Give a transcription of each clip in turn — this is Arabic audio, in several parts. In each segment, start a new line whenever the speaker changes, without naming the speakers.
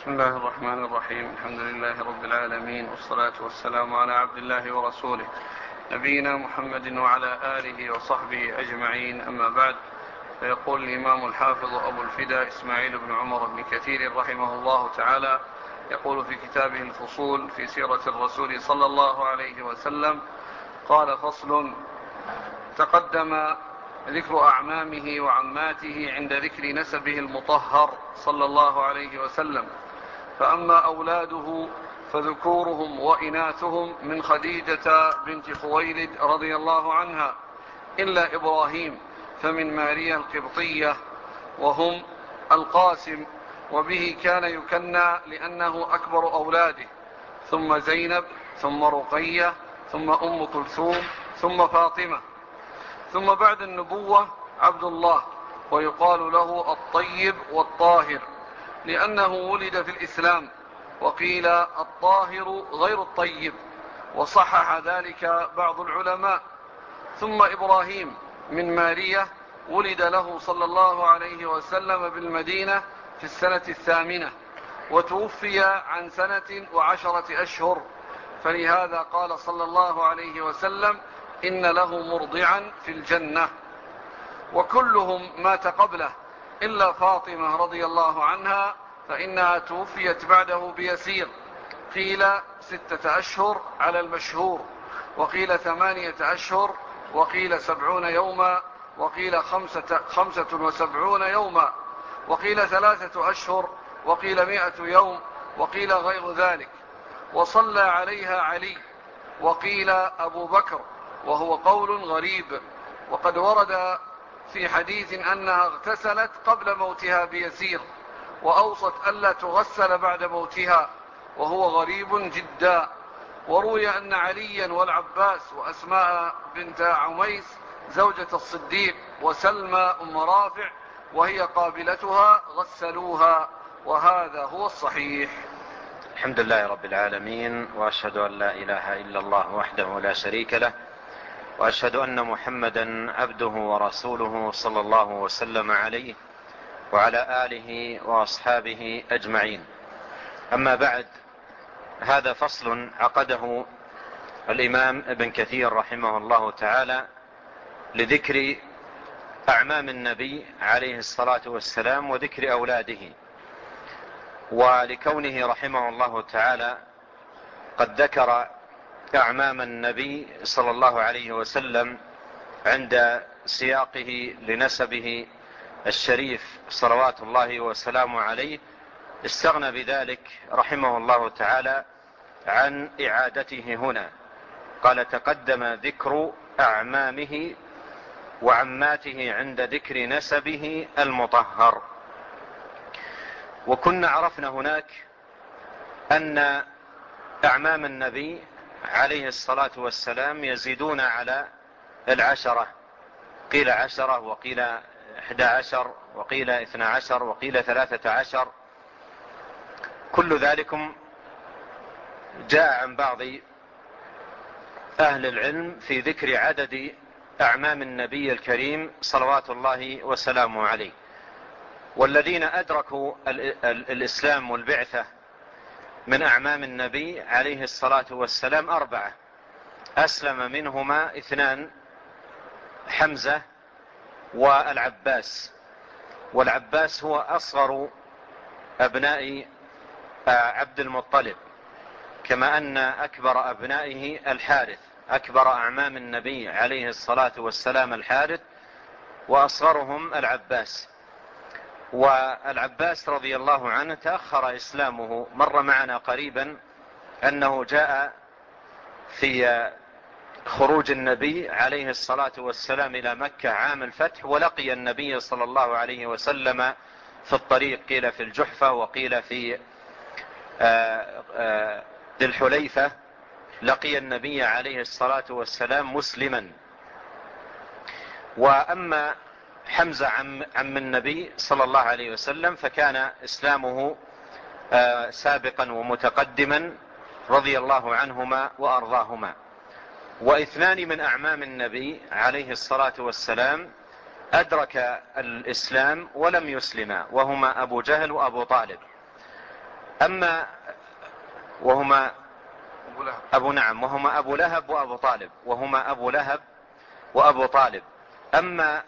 بسم الله الرحمن الرحيم. الحمد لله رب العالمين، والصلاة والسلام على عبد الله ورسوله نبينا محمد وعلى آله وصحبه أجمعين، أما بعد. فيقول الإمام الحافظ أبو الفداء إسماعيل بن عمر بن كثير رحمه الله تعالى، يقول في كتابه الفصول في سيرة الرسول صلى الله عليه وسلم: قال: فصل. تقدم ذكر أعمامه وعماته عند ذكر نسبه المطهر صلى الله عليه وسلم. فأما أولاده فذكورهم وإناثهم من خديجة بنت خويلد رضي الله عنها إلا إبراهيم، فمن ماريا القبطية، وهم القاسم، وبه كان يكنى لأنه أكبر أولاده، ثم زينب، ثم رقية، ثم أم كلثوم، ثم فاطمة، ثم بعد النبوة عبد الله، ويقال له الطيب والطاهر لأنه ولد في الإسلام، وقيل الطاهر غير الطيب، وصحح ذلك بعض العلماء. ثم إبراهيم من مارية، ولد له صلى الله عليه وسلم بالمدينة في السنة 8، وتوفي عن 10 أشهر، فلهذا قال صلى الله عليه وسلم: إن له مرضعا في الجنة. وكلهم مات قبله إلا فاطمة رضي الله عنها، فإنها توفيت بعده بيسير، قيل 6 أشهر على المشهور، وقيل 8 أشهر، وقيل 70 يوما، وقيل 75 يوما، وقيل 3 أشهر، وقيل 100 يوم، وقيل غير ذلك. وصلى عليها علي، وقيل أبو بكر، وهو قول غريب. وقد ورد في حديث أنها اغتسلت قبل موتها بيسير، وأوصت ألا تغسل بعد موتها، وهو غريب جدا. وروي أن عليا والعباس وأسماء بنت عميس زوجة الصديق وسلمى أم رافع وهي قابلتها غسلوها، وهذا هو الصحيح.
الحمد لله رب العالمين، وأشهد أن لا إله إلا الله وحده لا شريك له، وأشهد أن محمدا عبده ورسوله صلى الله وسلم عليه وعلى آله وأصحابه أجمعين. أما بعد، هذا فصل عقده الإمام ابن كثير رحمه الله تعالى لذكر أعمام النبي عليه الصلاة والسلام وذكر أولاده، ولكونه رحمه الله تعالى قد ذكر أعمام النبي صلى الله عليه وسلم عند سياقه لنسبه الشريف صلوات الله وسلامه عليه، استغنى بذلك رحمه الله تعالى عن إعادته هنا. قال: تقدم ذكر أعمامه وعماته عند ذكر نسبه المطهر. وكنا عرفنا هناك أن أعمام النبي عليه الصلاة والسلام يزيدون على 10، قيل 10، وقيل 11، وقيل 12، وقيل 13. كل ذلكم جاء عن بعض أهل العلم في ذكر عدد أعمام النبي الكريم صلوات الله وسلامه عليه. والذين أدركوا الإسلام والبعثة من أعمام النبي عليه الصلاة والسلام 4، أسلم منهما 2، حمزة والعباس. والعباس هو أصغر أبناء عبد المطلب، كما أن أكبر أبنائه الحارث. أكبر أعمام النبي عليه الصلاة والسلام الحارث، وأصغرهم العباس. والعباس رضي الله عنه تأخر إسلامه، مر معنا قريبا أنه جاء في خروج النبي عليه الصلاة والسلام إلى مكة عام الفتح، ولقي النبي صلى الله عليه وسلم في الطريق، قيل في الجحفة، وقيل في ذي الحليفة. لقي النبي عليه الصلاة والسلام مسلما. وأما حمزة عم النبي صلى الله عليه وسلم فكان إسلامه سابقا ومتقدما رضي الله عنهما وأرضاهما. و2 من أعمام النبي عليه الصلاة والسلام أدرك الإسلام ولم يسلما، وهما أبو جهل وأبو طالب. أما وهما وهما أبو لهب وأبو طالب، وهما أبو لهب وأبو طالب. أما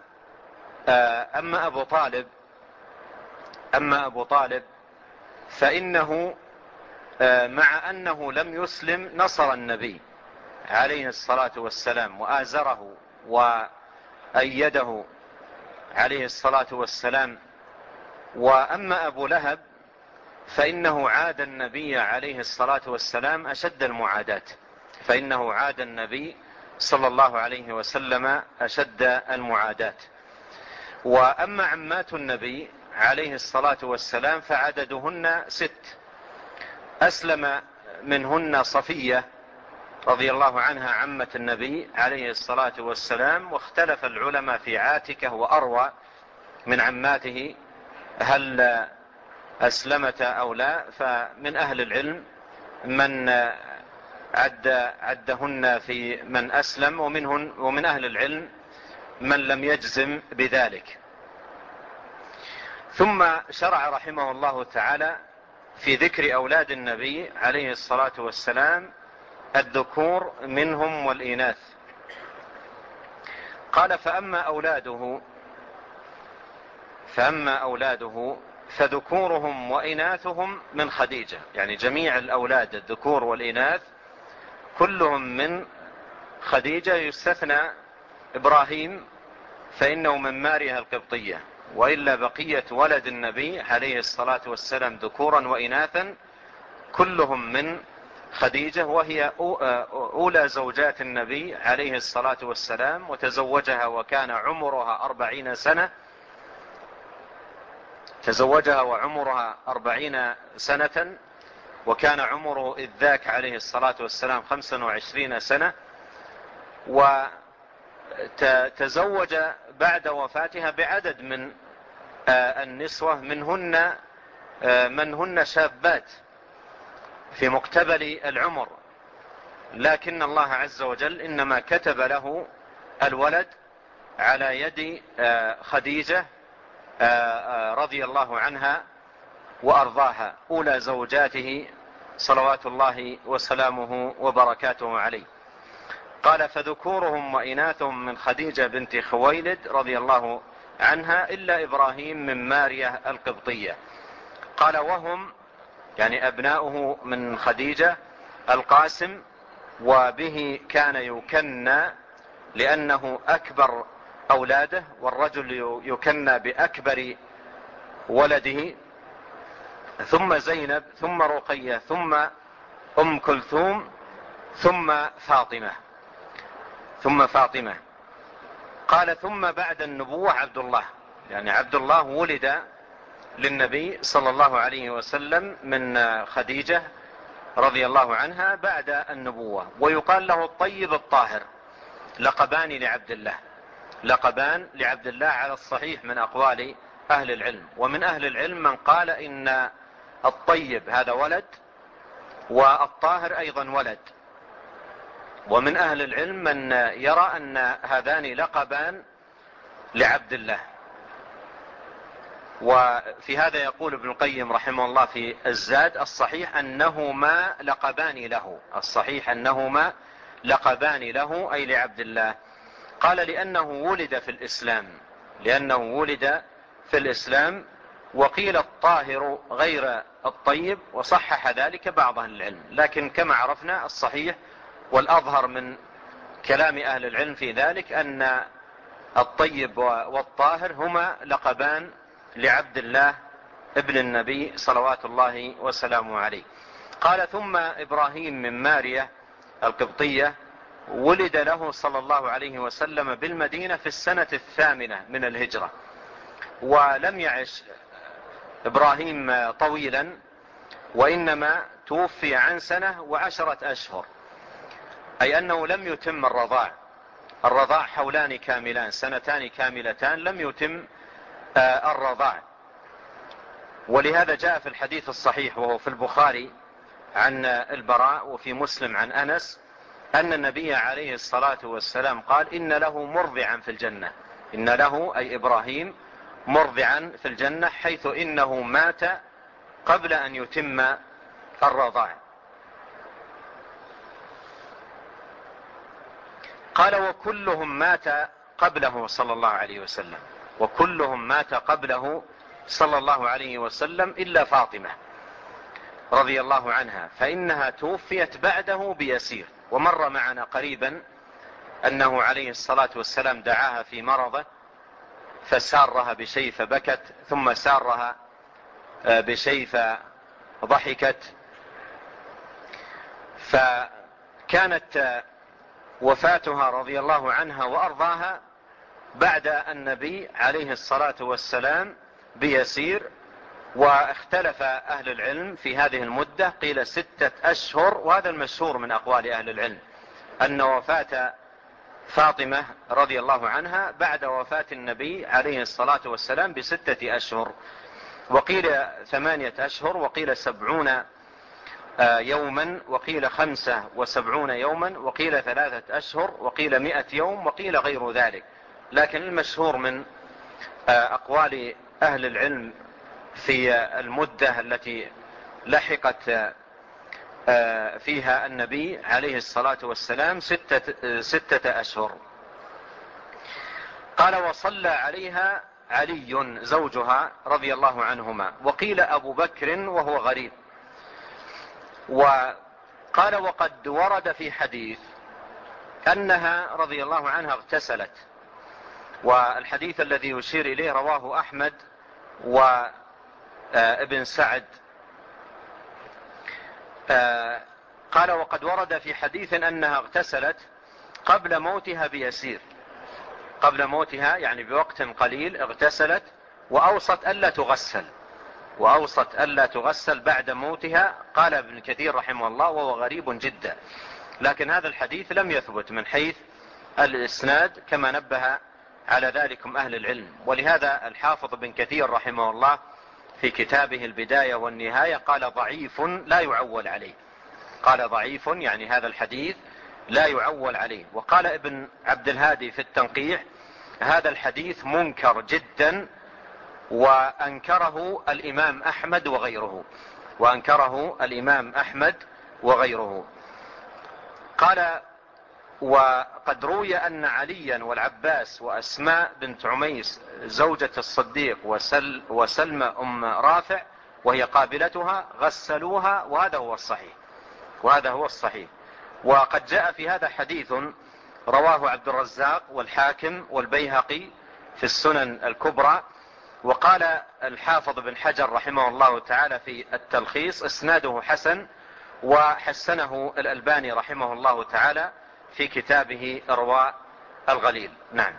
أبو طالب فإنه مع أنه لم يسلم نصر النبي عليه الصلاة والسلام وآزره وأيده عليه الصلاة والسلام. وأما أبو لهب فإنه عاد النبي عليه الصلاة والسلام أشد المعاداة، فإنه عاد النبي صلى الله عليه وسلم أشد المعاداة. وأما عمات النبي عليه الصلاة والسلام فعددهن 6، أسلم منهن صفية رضي الله عنها عمة النبي عليه الصلاة والسلام، واختلف العلماء في عاتكة وأروى من عماته هل أسلمت أو لا، فمن أهل العلم من عدهن في من أسلم، ومن أهل العلم من لم يجزم بذلك. ثم شرع رحمه الله تعالى في ذكر أولاد النبي عليه الصلاة والسلام الذكور منهم والإناث. قال فأما أولاده فذكورهم وإناثهم من خديجة، يعني جميع الأولاد الذكور والإناث كلهم من خديجة، يستثنى إبراهيم فإنه من ماريا القبطية، وإلا بقية ولد النبي عليه الصلاة والسلام ذكورا وإناثا كلهم من خديجة، وهي أولى زوجات النبي عليه الصلاة والسلام، وتزوجها وكان عمرها 40 سنة، تزوجها وعمرها 40 سنة، وكان عمره إذ ذاك عليه الصلاة والسلام 25 سنة. وتزوج بعد وفاتها بعدد من النسوة من هن شابات في مقتبل العمر، لكن الله عز وجل إنما كتب له الولد على يد خديجة رضي الله عنها وأرضاها، أولى زوجاته صلوات الله وسلامه وبركاته عليه. قال فذكورهم وإناثهم من خديجة بنت خويلد رضي الله عنها إلا إبراهيم من ماريا القبطية. قال وهم يعني أبناؤه من خديجة القاسم، وبه كان يكنى لأنه أكبر أولاده، والرجل يكنى بأكبر ولده، ثم زينب، ثم رقية، ثم أم كلثوم، ثم فاطمة. قال ثم بعد النبوة عبد الله، يعني عبد الله ولد للنبي صلى الله عليه وسلم من خديجة رضي الله عنها بعد النبوة، ويقال له الطيب الطاهر، لقبان لعبد الله على الصحيح من أقوال أهل العلم. ومن أهل العلم من قال إن الطيب هذا ولد والطاهر أيضا ولد، ومن أهل العلم من يرى أن هذان لقبان لعبد الله. وفي هذا يقول ابن القيم رحمه الله في الزاد الصحيح أنهما لقبان له أي لعبد الله. قال لأنه ولد في الإسلام، وقيل الطاهر غير الطيب، وصحح ذلك بعض أهل العلم، لكن كما عرفنا الصحيح والأظهر من كلام أهل العلم في ذلك أن الطيب والطاهر هما لقبان لعبد الله ابن النبي صلوات الله وسلامه عليه. قال ثم إبراهيم من ماريا القبطية ولد له صلى الله عليه وسلم بالمدينة في السنة 8 من الهجرة، ولم يعش إبراهيم طويلا، وإنما توفي عن 1 و10 أشهر، أي أنه لم يتم الرضاع حولان كاملان، 2 كاملتان لم يتم الرضاع. ولهذا جاء في الحديث الصحيح وهو في البخاري عن البراء، وفي مسلم عن أنس، أن النبي عليه الصلاة والسلام قال إن له مرضعا في الجنة، إن له أي إبراهيم مرضعا في الجنة، حيث إنه مات قبل أن يتم الرضاع. قال وكلهم مات قبله صلى الله عليه وسلم، وكلهم مات قبله صلى الله عليه وسلم إلا فاطمة رضي الله عنها، فإنها توفيت بعده بيسير. ومر معنا قريبا أنه عليه الصلاة والسلام دعاها في مرضه فسارها بشيء فبكت، ثم سارها بشيء فضحكت. فكانت وفاتها رضي الله عنها وأرضاها بعد النبي عليه الصلاة والسلام بيسير. واختلف أهل العلم في هذه المدة، قيل 6 أشهر، وهذا المشهور من أقوال أهل العلم أن وفاة فاطمة رضي الله عنها بعد وفاة النبي عليه الصلاة والسلام ب6 أشهر، وقيل 8 أشهر، وقيل 70 يوما، وقيل 75 يوما، وقيل 3 أشهر، وقيل 100 يوم، وقيل غير ذلك. لكن المشهور من أقوال أهل العلم في المدة التي لحقت فيها النبي عليه الصلاة والسلام 6 أشهر. قال وصلى عليها علي زوجها رضي الله عنهما، وقيل أبو بكر وهو غريب. وقال وقد ورد في حديث أنها رضي الله عنها اغتسلت، والحديث الذي يشير إليه رواه أحمد وابن سعد. قال وقد ورد في حديث أنها اغتسلت قبل موتها بيسير، قبل موتها يعني بوقت قليل اغتسلت، وأوصت ألا تغسل بعد موتها. قال ابن كثير رحمه الله وهو غريب جدا، لكن هذا الحديث لم يثبت من حيث الإسناد كما نبه على ذلكم أهل العلم. ولهذا الحافظ ابن كثير رحمه الله في كتابه البداية والنهاية قال ضعيف لا يعول عليه، قال ضعيف يعني هذا الحديث لا يعول عليه. وقال ابن عبد الهادي في التنقيح هذا الحديث منكر جدا، وأنكره الإمام أحمد وغيره. قال وقد روي أن عليا والعباس وأسماء بنت عميس زوجة الصديق وسلمى أم رافع وهي قابلتها غسلوها، وهذا هو الصحيح. وقد جاء في هذا حديث رواه عبد الرزاق والحاكم والبيهقي في السنن الكبرى. وقال الحافظ بن حجر رحمه الله تعالى في التلخيص اسناده حسن، وحسنه الألباني رحمه الله تعالى في كتابه إرواء الغليل. نعم.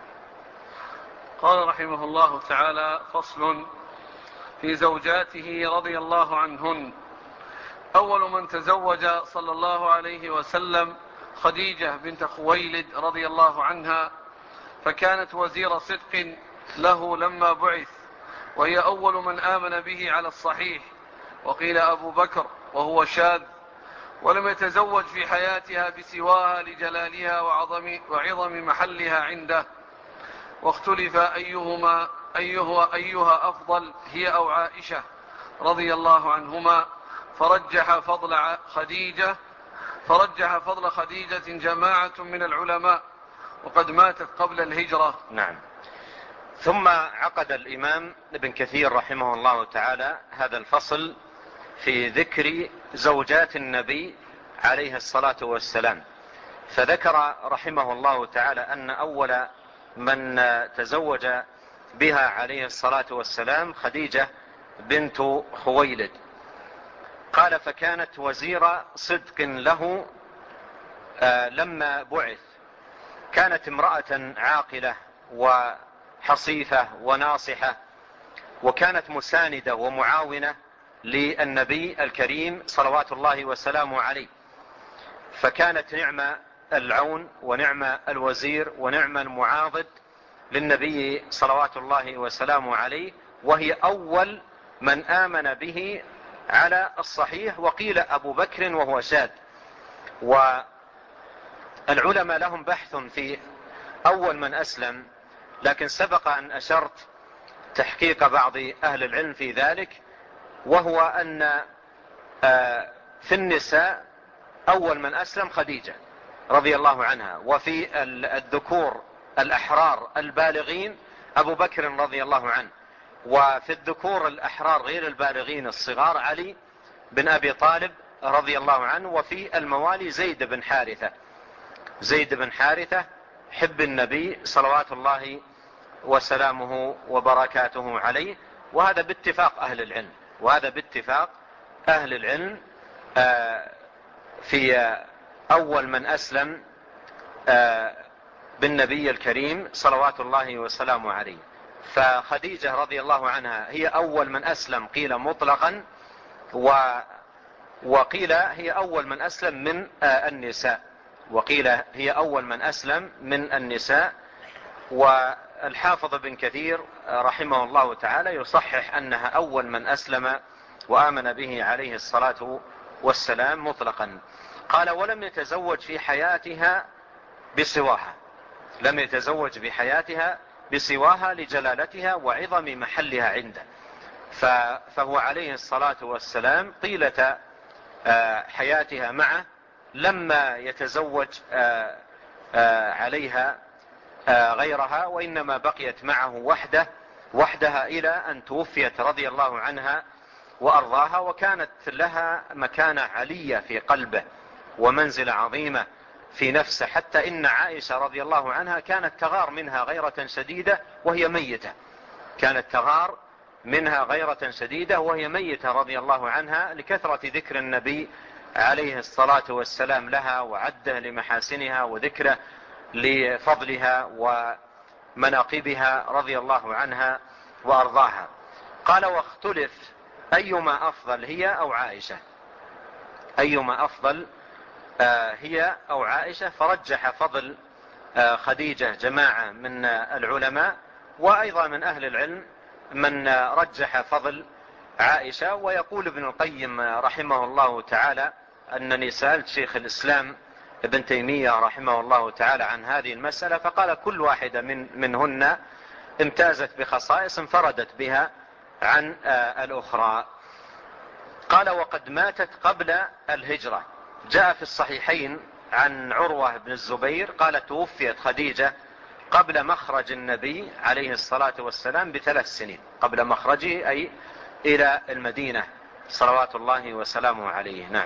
قال رحمه الله تعالى فصل في زوجاته رضي الله عنهن. أول من تزوج صلى الله عليه وسلم خديجة بنت خويلد رضي الله عنها، فكانت وزير صدق له لما بعث، وهي أول من آمن به على الصحيح. وقيل أبو بكر وهو شاذ، ولم يتزوج في حياتها بسواها لجلالها وعظم محلها عنده. واختلف أيها أفضل، هي أو عائشة رضي الله عنهما، فرجح فضل خديجة جماعة من العلماء، وقد ماتت قبل الهجرة.
نعم. ثم عقد الإمام ابن كثير رحمه الله تعالى هذا الفصل في ذكر زوجات النبي عليه الصلاة والسلام، فذكر رحمه الله تعالى أن أول من تزوج بها عليه الصلاة والسلام خديجة بنت خويلد. قال فكانت وزير صدق له لما بعث، كانت امرأة عاقلة وحصيفة وناصحة، وكانت مساندة ومعاونة للنبي الكريم صلوات الله وسلامه عليه، فكانت نعم العون ونعم الوزير ونعم المعاضد للنبي صلوات الله وسلامه عليه، وهي أول من آمن به على الصحيح. وقيل أبو بكر وهو شاذ. والعلماء لهم بحث في أول من أسلم، لكن سبق أن أشرت تحقيق بعض أهل العلم في ذلك، وهو أن في النساء أول من أسلم خديجة رضي الله عنها، وفي الذكور الأحرار البالغين أبو بكر رضي الله عنه، وفي الذكور الأحرار غير البالغين الصغار علي بن أبي طالب رضي الله عنه، وفي الموالي زيد بن حارثة حب النبي صلوات الله وسلامه وبركاته عليه. وهذا باتفاق أهل العلم في أول من أسلم بالنبي الكريم صلوات الله وسلامه عليه. فخديجة رضي الله عنها هي أول من أسلم، قيل مطلقا، وقيل هي أول من أسلم من النساء، والحافظ بن كثير رحمه الله تعالى يصحح أنها أول من أسلم وآمن به عليه الصلاة والسلام مطلقا. قال: ولم يتزوج في حياتها بسواها لجلالتها وعظم محلها عنده. فهو عليه الصلاة والسلام طيلة حياتها معه لما يتزوج عليها غيرها، وإنما بقيت معه وحدها إلى أن توفيت رضي الله عنها وأرضاها. وكانت لها مكانة علية في قلبه ومنزلة عظيمة في نفسه، حتى إن عائشة رضي الله عنها كانت تغار منها غيرة شديدة وهي ميتة رضي الله عنها، لكثرة ذكر النبي عليه الصلاة والسلام لها، وعده لمحاسنها وذكره لفضلها ومناقبها رضي الله عنها وأرضاها. قال: واختلف أيما أفضل هي أو عائشة، فرجح فضل خديجة جماعة من العلماء، وأيضا من أهل العلم من رجح فضل عائشة. ويقول ابن القيم رحمه الله تعالى أنني سألت شيخ الإسلام ابن تيمية رحمه الله تعالى عن هذه المسألة، فقال: كل واحدة منهن امتازت بخصائص انفردت بها عن الأخرى. قال: وقد ماتت قبل الهجرة. جاء في الصحيحين عن عروة بن الزبير قال: توفيت خديجة قبل مخرج النبي عليه الصلاة والسلام ب3 سنين، قبل مخرجه أي إلى المدينة صلوات الله وسلامه عليه. نعم.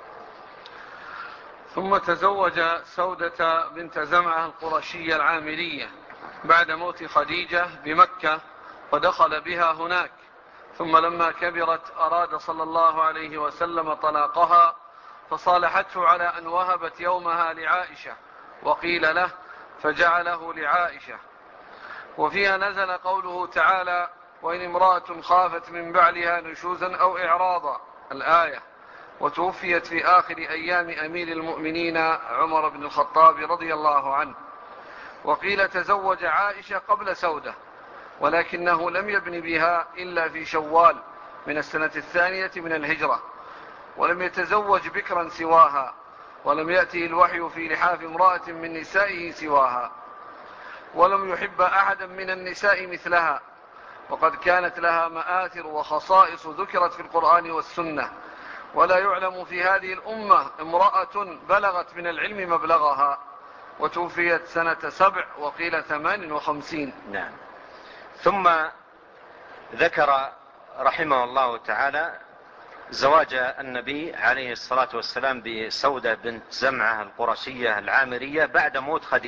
ثم تزوج سودة بنت زمعة القرشية العامرية بعد موت خديجة بمكة، ودخل بها هناك. ثم لما كبرت أراد صلى الله عليه وسلم طلاقها، فصالحته على أن وهبت يومها لعائشة، وقيل له فجعله لعائشة. وفيها نزل قوله تعالى: وإن امرأة خافت من بعلها نشوزا أو إعراضا، الآية. وتوفيت في آخر أيام أمير المؤمنين عمر بن الخطاب رضي الله عنه. وقيل تزوج عائشة قبل سودة، ولكنه لم يبن بها إلا في شوال من السنة 2 من الهجرة، ولم يتزوج بكرا سواها، ولم يأتي الوحي في لحاف امرأة من نسائه سواها، ولم يحب أحدا من النساء مثلها، وقد كانت لها مآثر وخصائص ذكرت في القرآن والسنة، ولا يعلم في هذه الأمة امرأة بلغت من العلم مبلغها. وتوفيت سنة 7 وقيل 58.
نعم. ثم ذكر رحمه الله تعالى زواج النبي عليه الصلاة والسلام بسودة بنت زمعة القرشية العامرية بعد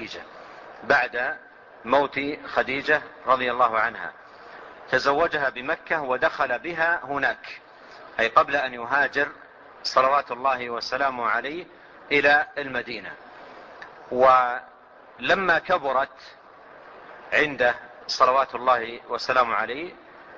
موت خديجة رضي الله عنها. تزوجها بمكة ودخل بها هناك، أي قبل أن يهاجر صلوات الله وسلامه عليه إلى المدينة. ولما كبرت عنده صلوات الله وسلامه عليه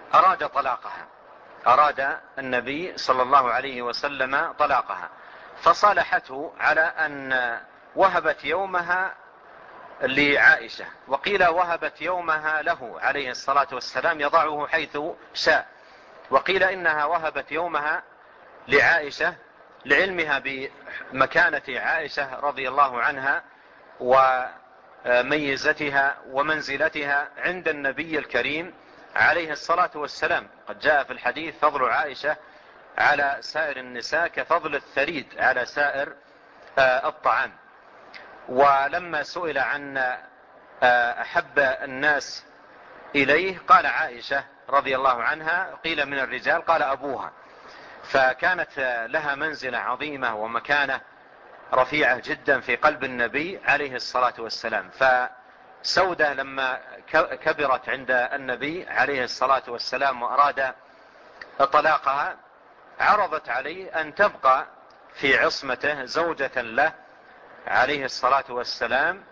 أراد النبي صلى الله عليه وسلم طلاقها، فصالحته على أن وهبت يومها لعائشة، وقيل وهبت يومها له عليه الصلاة والسلام يضعه حيث شاء، وقيل إنها وهبت يومها لعائشة لعلمها بمكانة عائشة رضي الله عنها وميزتها ومنزلتها عند النبي الكريم عليه الصلاة والسلام. قد جاء في الحديث فضل عائشة على سائر النساء كفضل الثريد على سائر الطعام. ولما سئل عن أحب الناس إليه قال عائشة رضي الله عنها، قيل من الرجال قال أبوها، فكانت لها منزلة عظيمة ومكانة رفيعة جدا في قلب النبي عليه الصلاة والسلام. فسودة لما كبرت عند النبي عليه الصلاة والسلام وأراد طلاقها عرضت عليه أن تبقى في عصمته زوجة له عليه الصلاة والسلام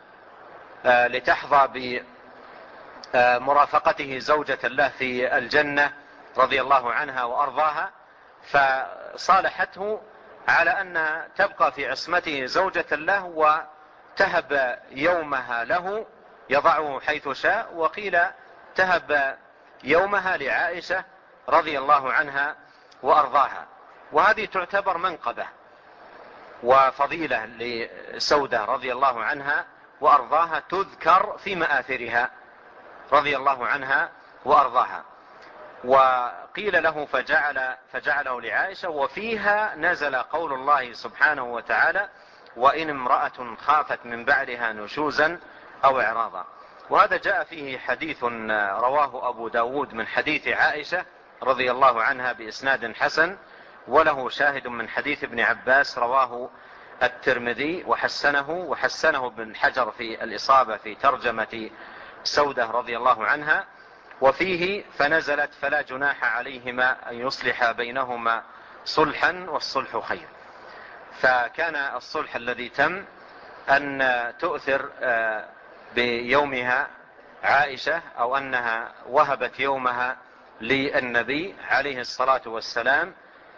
لتحظى بمرافقته زوجة له في الجنة رضي الله عنها وأرضاها. فصالحته على أن تبقى في عصمته زوجة له وتهب يومها له يضعه حيث شاء، وقيل تهب يومها لعائشة رضي الله عنها وأرضاها. وهذه تعتبر منقبة وفضيلة لسودة رضي الله عنها وأرضاها تذكر في مآثرها رضي الله عنها وأرضاها. وقيل له فجعله لعائشة، وفيها نزل قول الله سبحانه وتعالى: وإن امرأة خافت من بعدها نشوزا أو إعراضا. وهذا جاء فيه حديث رواه أبو داود من حديث عائشة رضي الله عنها بإسناد حسن، وله شاهد من حديث ابن عباس رواه الترمذي وحسنه ابن حجر في الإصابة في ترجمة سودة رضي الله عنها. وفيه فنزلت: فلا جناح عليهما أن يصلح بينهما صلحا والصلح خير. فكان الصلح الذي تم أن تؤثر بيومها عائشة، أو أنها وهبت يومها للنبي عليه الصلاة والسلام،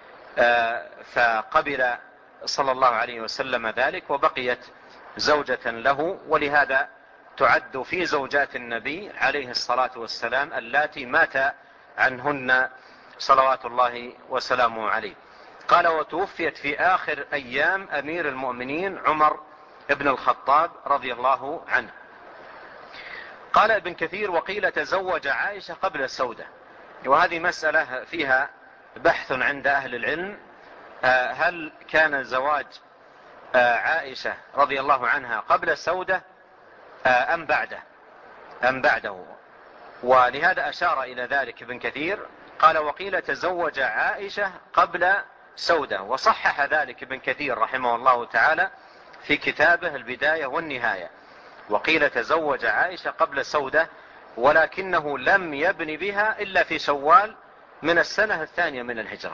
فقبل صلى الله عليه وسلم ذلك وبقيت زوجة له. ولهذا تعد في زوجات النبي عليه الصلاة والسلام اللاتي مات عنهن صلوات الله وسلامه عليه. قال: وتوفيت في آخر أيام أمير المؤمنين عمر ابن الخطاب رضي الله عنه. قال ابن كثير: وقيل تزوج عائشة قبل سودة. وهذه مسألة فيها بحث عند أهل العلم، هل كان زواج عائشة رضي الله عنها قبل سودة أم بعده. ولهذا أشار إلى ذلك ابن كثير، قال: وقيل تزوج عائشة قبل سودة. وصحح ذلك ابن كثير رحمه الله تعالى في كتابه البداية والنهاية. وقيل تزوج عائشة قبل سودة، ولكنه لم يبن بها إلا في شوال من السنة الثانية من الهجرة.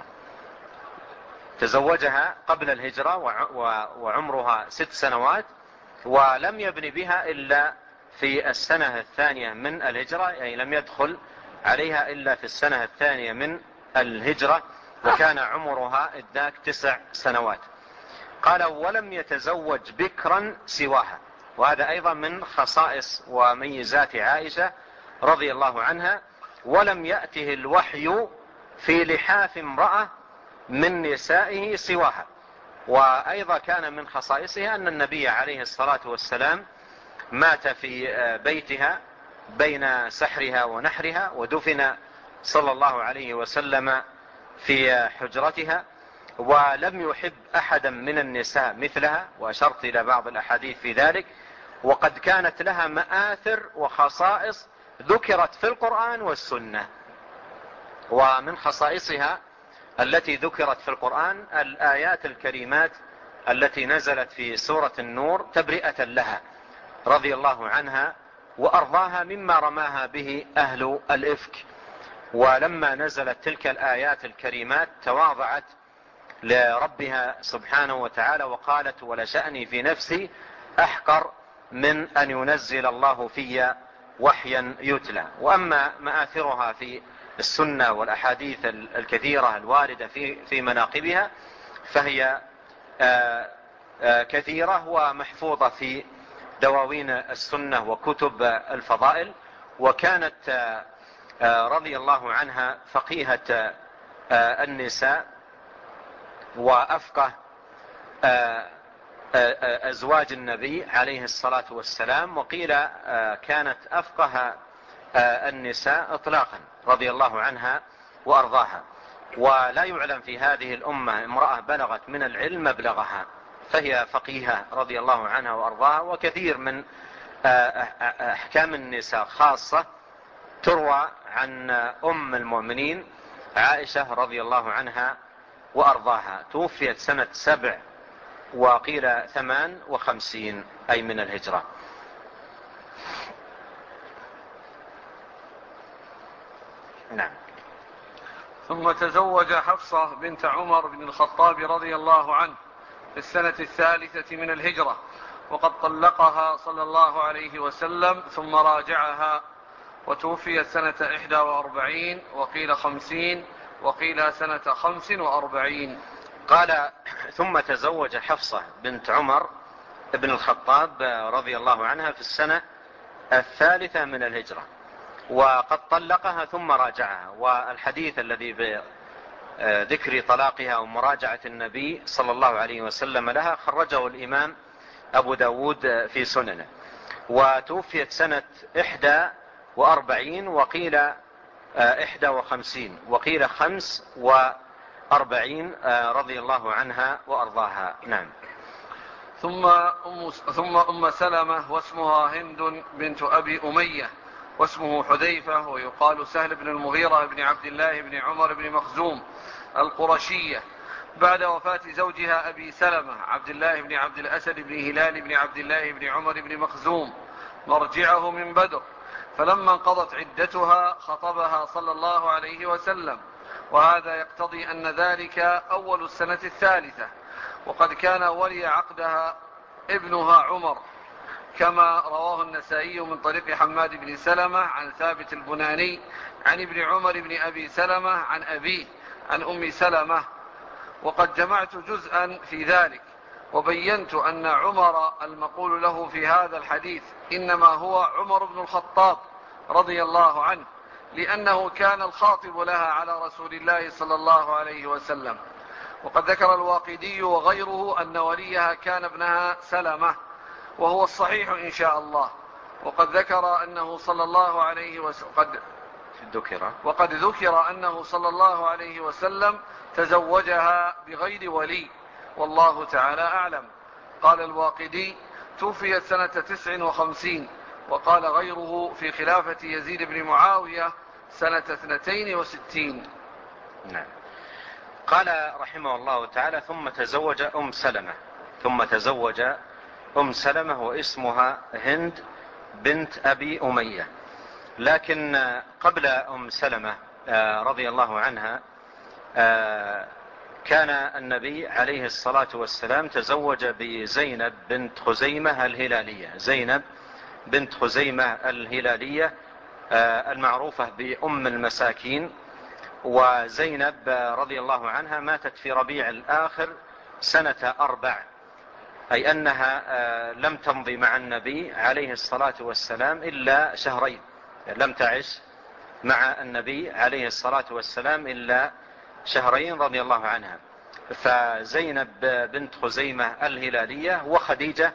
تزوجها قبل الهجرة وعمرها 6 سنوات، ولم يبن بها إلا في السنة الثانية من الهجرة، يعني لم يدخل عليها إلا في السنة الثانية من الهجرة، وكان عمرها ذاك 9 سنوات. قال: ولم يتزوج بكرا سواها. وهذا أيضا من خصائص وميزات عائشة رضي الله عنها. ولم يأته الوحي في لحاف امرأة من نسائه سواها. وأيضا كان من خصائصها أن النبي عليه الصلاة والسلام مات في بيتها بين سحرها ونحرها، ودفن صلى الله عليه وسلم في حجرتها، ولم يحب أحدا من النساء مثلها. وأشرت إلى بعض الأحاديث في ذلك. وقد كانت لها مآثر وخصائص ذكرت في القرآن والسنة. ومن خصائصها التي ذكرت في القرآن الآيات الكريمات التي نزلت في سورة النور تبرئة لها رضي الله عنها وأرضاها مما رماها به أهل الإفك. ولما نزلت تلك الآيات الكريمات تواضعت لربها سبحانه وتعالى وقالت: ولشأني في نفسي أحقر من أن ينزل الله في وحيا يتلى. وأما مآثرها في السنة والأحاديث الكثيرة الواردة في مناقبها فهي كثيرة ومحفوظة في دواوين السنة وكتب الفضائل. وكانت رضي الله عنها فقيهة النساء وأفقه أزواج النبي عليه الصلاة والسلام. وقيل كانت أفقه النساء اطلاقا رضي الله عنها وارضاها. ولا يعلم في هذه الامة امرأة بلغت من العلم مبلغها، فهي فقيهة رضي الله عنها وارضاها. وكثير من احكام النساء خاصة تروى عن ام المؤمنين عائشة رضي الله عنها وارضاها، توفيت سنة 7 وقيل 58 اي من الهجرة. نعم.
ثم تزوج حفصة بنت عمر بن الخطاب رضي الله عنه في السنة 3 من الهجرة، وقد طلقها صلى الله عليه وسلم ثم راجعها، وتوفيت سنة 41 وقيل 50 وقيل سنة 45.
قال ثم تزوج حفصة بنت عمر بن الخطاب رضي الله عنها في السنة 3 من الهجرة، وقد طلقها ثم راجعها. والحديث الذي بذكر طلاقها ومراجعة النبي صلى الله عليه وسلم لها خرجه الإمام أبو داود في سننه. وتوفيت سنة 41 وقيل 51 وقيل 45 رضي الله عنها وأرضاها. نعم.
ثم أم سلمة واسمها هند بنت أبي أمية، واسمه حذيفة، ويقال سهل بن المغيرة بن عبد الله بن عمر بن مخزوم القرشية، بعد وفاة زوجها أبي سلمة عبد الله بن عبد الأسد بن هلال بن عبد الله بن عمر بن مخزوم مرجعه من بدر. فلما انقضت عدتها خطبها صلى الله عليه وسلم، وهذا يقتضي أن ذلك أول السنة 3، وقد كان ولي عقدها ابنها عمر، كما رواه النسائي من طريق حماد بن سلمة عن ثابت البناني عن ابن عمر بن أبي سلمة عن أبيه عن أم سلمة. وقد جمعت جزءا في ذلك، وبينت أن عمر المقول له في هذا الحديث إنما هو عمر بن الخطاب رضي الله عنه، لأنه كان الخاطب لها على رسول الله صلى الله عليه وسلم. وقد ذكر الواقدي وغيره أن وليها كان ابنها سلمة، وهو الصحيح إن شاء الله. وقد ذكر أنه صلى الله عليه وسلم وقد ذكر أنه صلى الله عليه وسلم تزوجها بغير ولي، والله تعالى أعلم. قال الواقدي توفيت سنة 59، وقال غيره في خلافة يزيد بن معاوية سنة 62.
نعم. قال رحمه الله تعالى ثم تزوج أم سلمة واسمها هند بنت أبي أمية. لكن قبل أم سلمة رضي الله عنها كان النبي عليه الصلاة والسلام تزوج بزينب بنت خزيمة الهلالية المعروفة بأم المساكين. وزينب رضي الله عنها ماتت في ربيع الآخر سنة 4، أي أنها لم تمضي مع النبي عليه الصلاة والسلام إلا شهرين، لم تعش مع النبي عليه الصلاة والسلام إلا شهرين رضي الله عنها. فزينب بنت خزيمة الهلالية وخديجة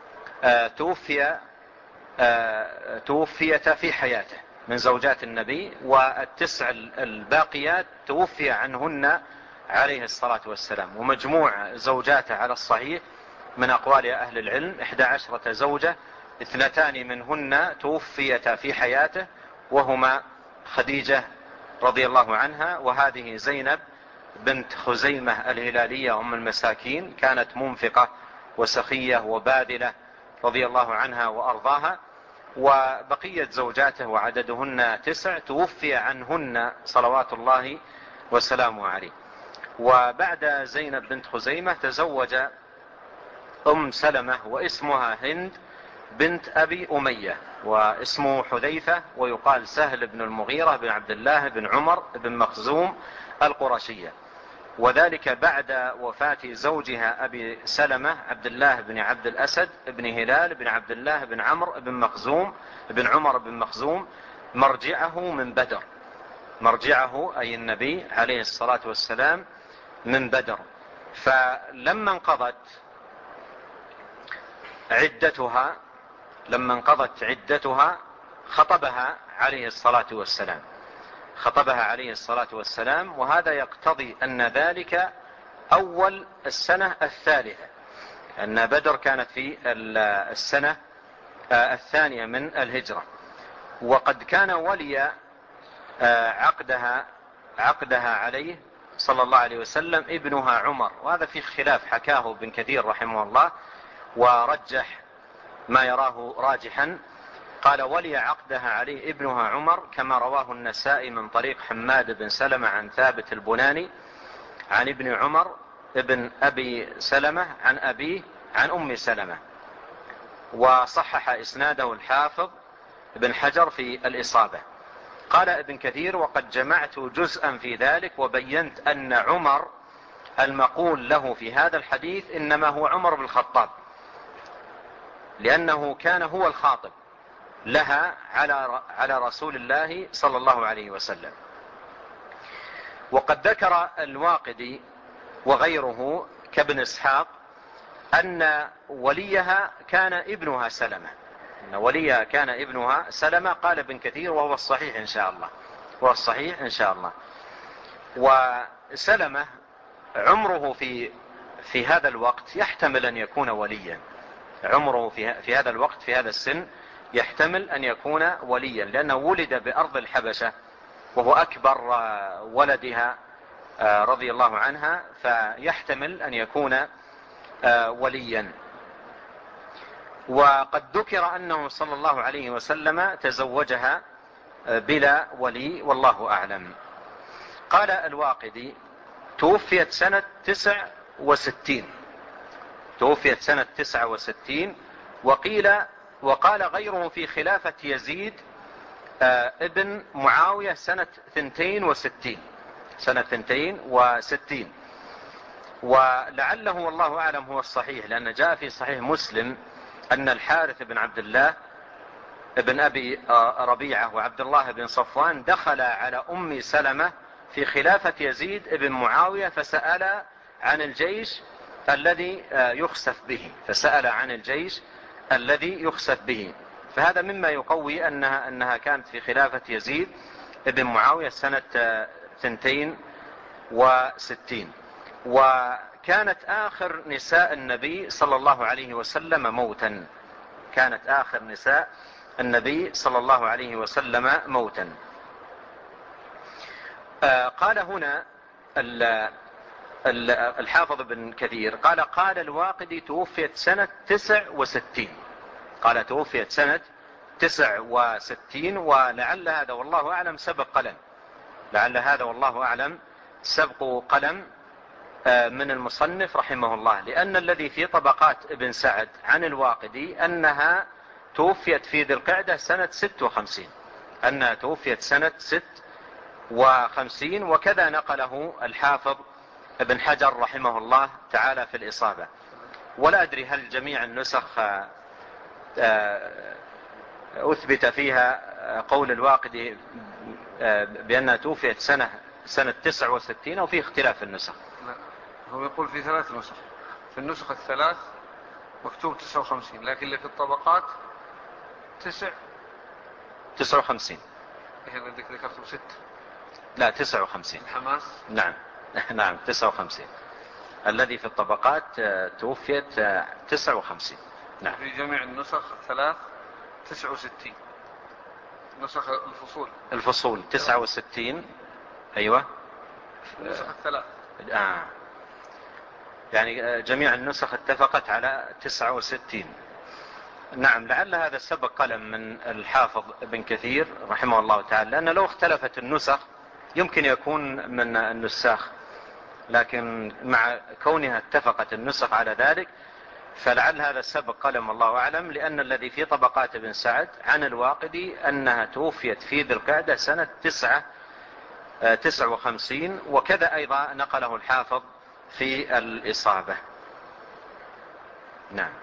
توفيتا في حياته من زوجات النبي، والتسع الباقيات توفي عنهن عليه الصلاة والسلام. ومجموع زوجاته على الصحيح من أقوال أهل العلم 11 زوجة، 2 منهن توفيتا في حياته، وهما خديجة رضي الله عنها، وهذه زينب بنت خزيمة الهلالية أم المساكين، كانت منفقة وسخية وباذلة رضي الله عنها وأرضاها. وبقية زوجاته وعددهن 9 توفي عنهن صلوات الله وسلامه عليه. وبعد زينب بنت خزيمة تزوج أم سلمة واسمها هند بنت أبي أمية، واسمه حذيفة، ويقال سهل بن المغيرة بن عبد الله بن عمر بن مخزوم القرشية. وذلك بعد وفاة زوجها أبي سلمة عبد الله بن عبد الأسد بن هلال بن عبد الله بن عمر بن عمر بن مخزوم مرجعه من بدر، مرجعه أي النبي عليه الصلاة والسلام من بدر. فلما انقضت عدتها خطبها عليه الصلاة والسلام، خطبها عليه الصلاة والسلام، وهذا يقتضي أن ذلك أول السنة الثالثة، أن بدر كانت في السنة الثانية من الهجرة. وقد كان ولي عقدها عليه صلى الله عليه وسلم ابنها عمر، وهذا في خلاف حكاه ابن كثير رحمه الله ورجح ما يراه راجحا. قال ولي عقدها عليه ابنها عمر، كما رواه النسائي من طريق حماد بن سلمة عن ثابت البناني عن ابن عمر ابن أبي سلمة عن أبيه عن أم سلمة، وصحح إسناده الحافظ ابن حجر في الإصابة. قال ابن كثير: وقد جمعت جزءا في ذلك وبينت أن عمر المقول له في هذا الحديث إنما هو عمر بن الخطاب، لأنه كان هو الخاطب لها على رسول الله صلى الله عليه وسلم. وقد ذكر الواقدي وغيره كابن إسحاق أن وليها كان ابنها سلمة، أن وليها كان ابنها سلمة. قال ابن كثير: وهو الصحيح إن شاء الله، هو الصحيح إن شاء الله. وسلمة عمره في هذا الوقت يحتمل أن يكون وليا، عمره في هذا الوقت في هذا السن يحتمل أن يكون وليا، لأنه ولد بأرض الحبشة وهو أكبر ولدها رضي الله عنها، فيحتمل أن يكون وليا. وقد ذكر أنه صلى الله عليه وسلم تزوجها بلا ولي، والله أعلم. قال الواقدي: توفيت سنة 69، توفيت سنة 69. وقال غيره في خلافة يزيد ابن معاوية سنة 62، سنة 62. ولعله والله أعلم هو الصحيح، لأن جاء في صحيح مسلم أن الحارث بن عبد الله ابن أبي ربيعة وعبد الله بن صفوان دخل على أم سلمة في خلافة يزيد ابن معاوية فسأل عن الجيش الذي يخسف به، فسأل عن الجيش الذي يخسف به. فهذا مما يقوي أنها كانت في خلافة يزيد ابن معاوية سنة 62. وكانت آخر نساء النبي صلى الله عليه وسلم موتا، كانت آخر نساء النبي صلى الله عليه وسلم موتا. قال هنا الحافظ بن كثير قال الواقدي: توفيت سنة 69، قال توفيت سنة 69. ولعل هذا والله أعلم سبق قلم، لعل هذا والله أعلم سبق قلم من المصنف رحمه الله، لأن الذي في طبقات ابن سعد عن الواقدي أنها توفيت في ذي القعدة سنة 56، أنها توفيت سنة 56. وكذا نقله الحافظ ابن حجر رحمه الله تعالى في الإصابة. ولا أدري هل جميع النسخ أثبت فيها قول الواقدي بأنها توفيت سنة 69 أو في اختلاف في النسخ؟
لا، هو يقول في 3 نسخ، في النسخ الثلاث مكتوب 59، لكن اللي في الطبقات
59.
يعني ذكرته 6.
لا، 59
الحماس.
نعم نعم 59. الذي في الطبقات توفيت 59. نعم.
في جميع النسخ 3 69. نسخ الفصول
69. أيوة.
النسخ الثلاث.
يعني جميع النسخ اتفقت على 69. نعم، لعل هذا سبق قلم من الحافظ ابن كثير رحمه الله تعالى، لأن لو اختلفت النسخ يمكن يكون من النساخ، لكن مع كونها اتفقت النسخ على ذلك فلعل هذا سبق قلم الله أعلم، لأن الذي في طبقات ابن سعد عن الواقدي أنها توفيت في ذي القعدة سنة 59. وكذا أيضا نقله الحافظ في الإصابة. نعم.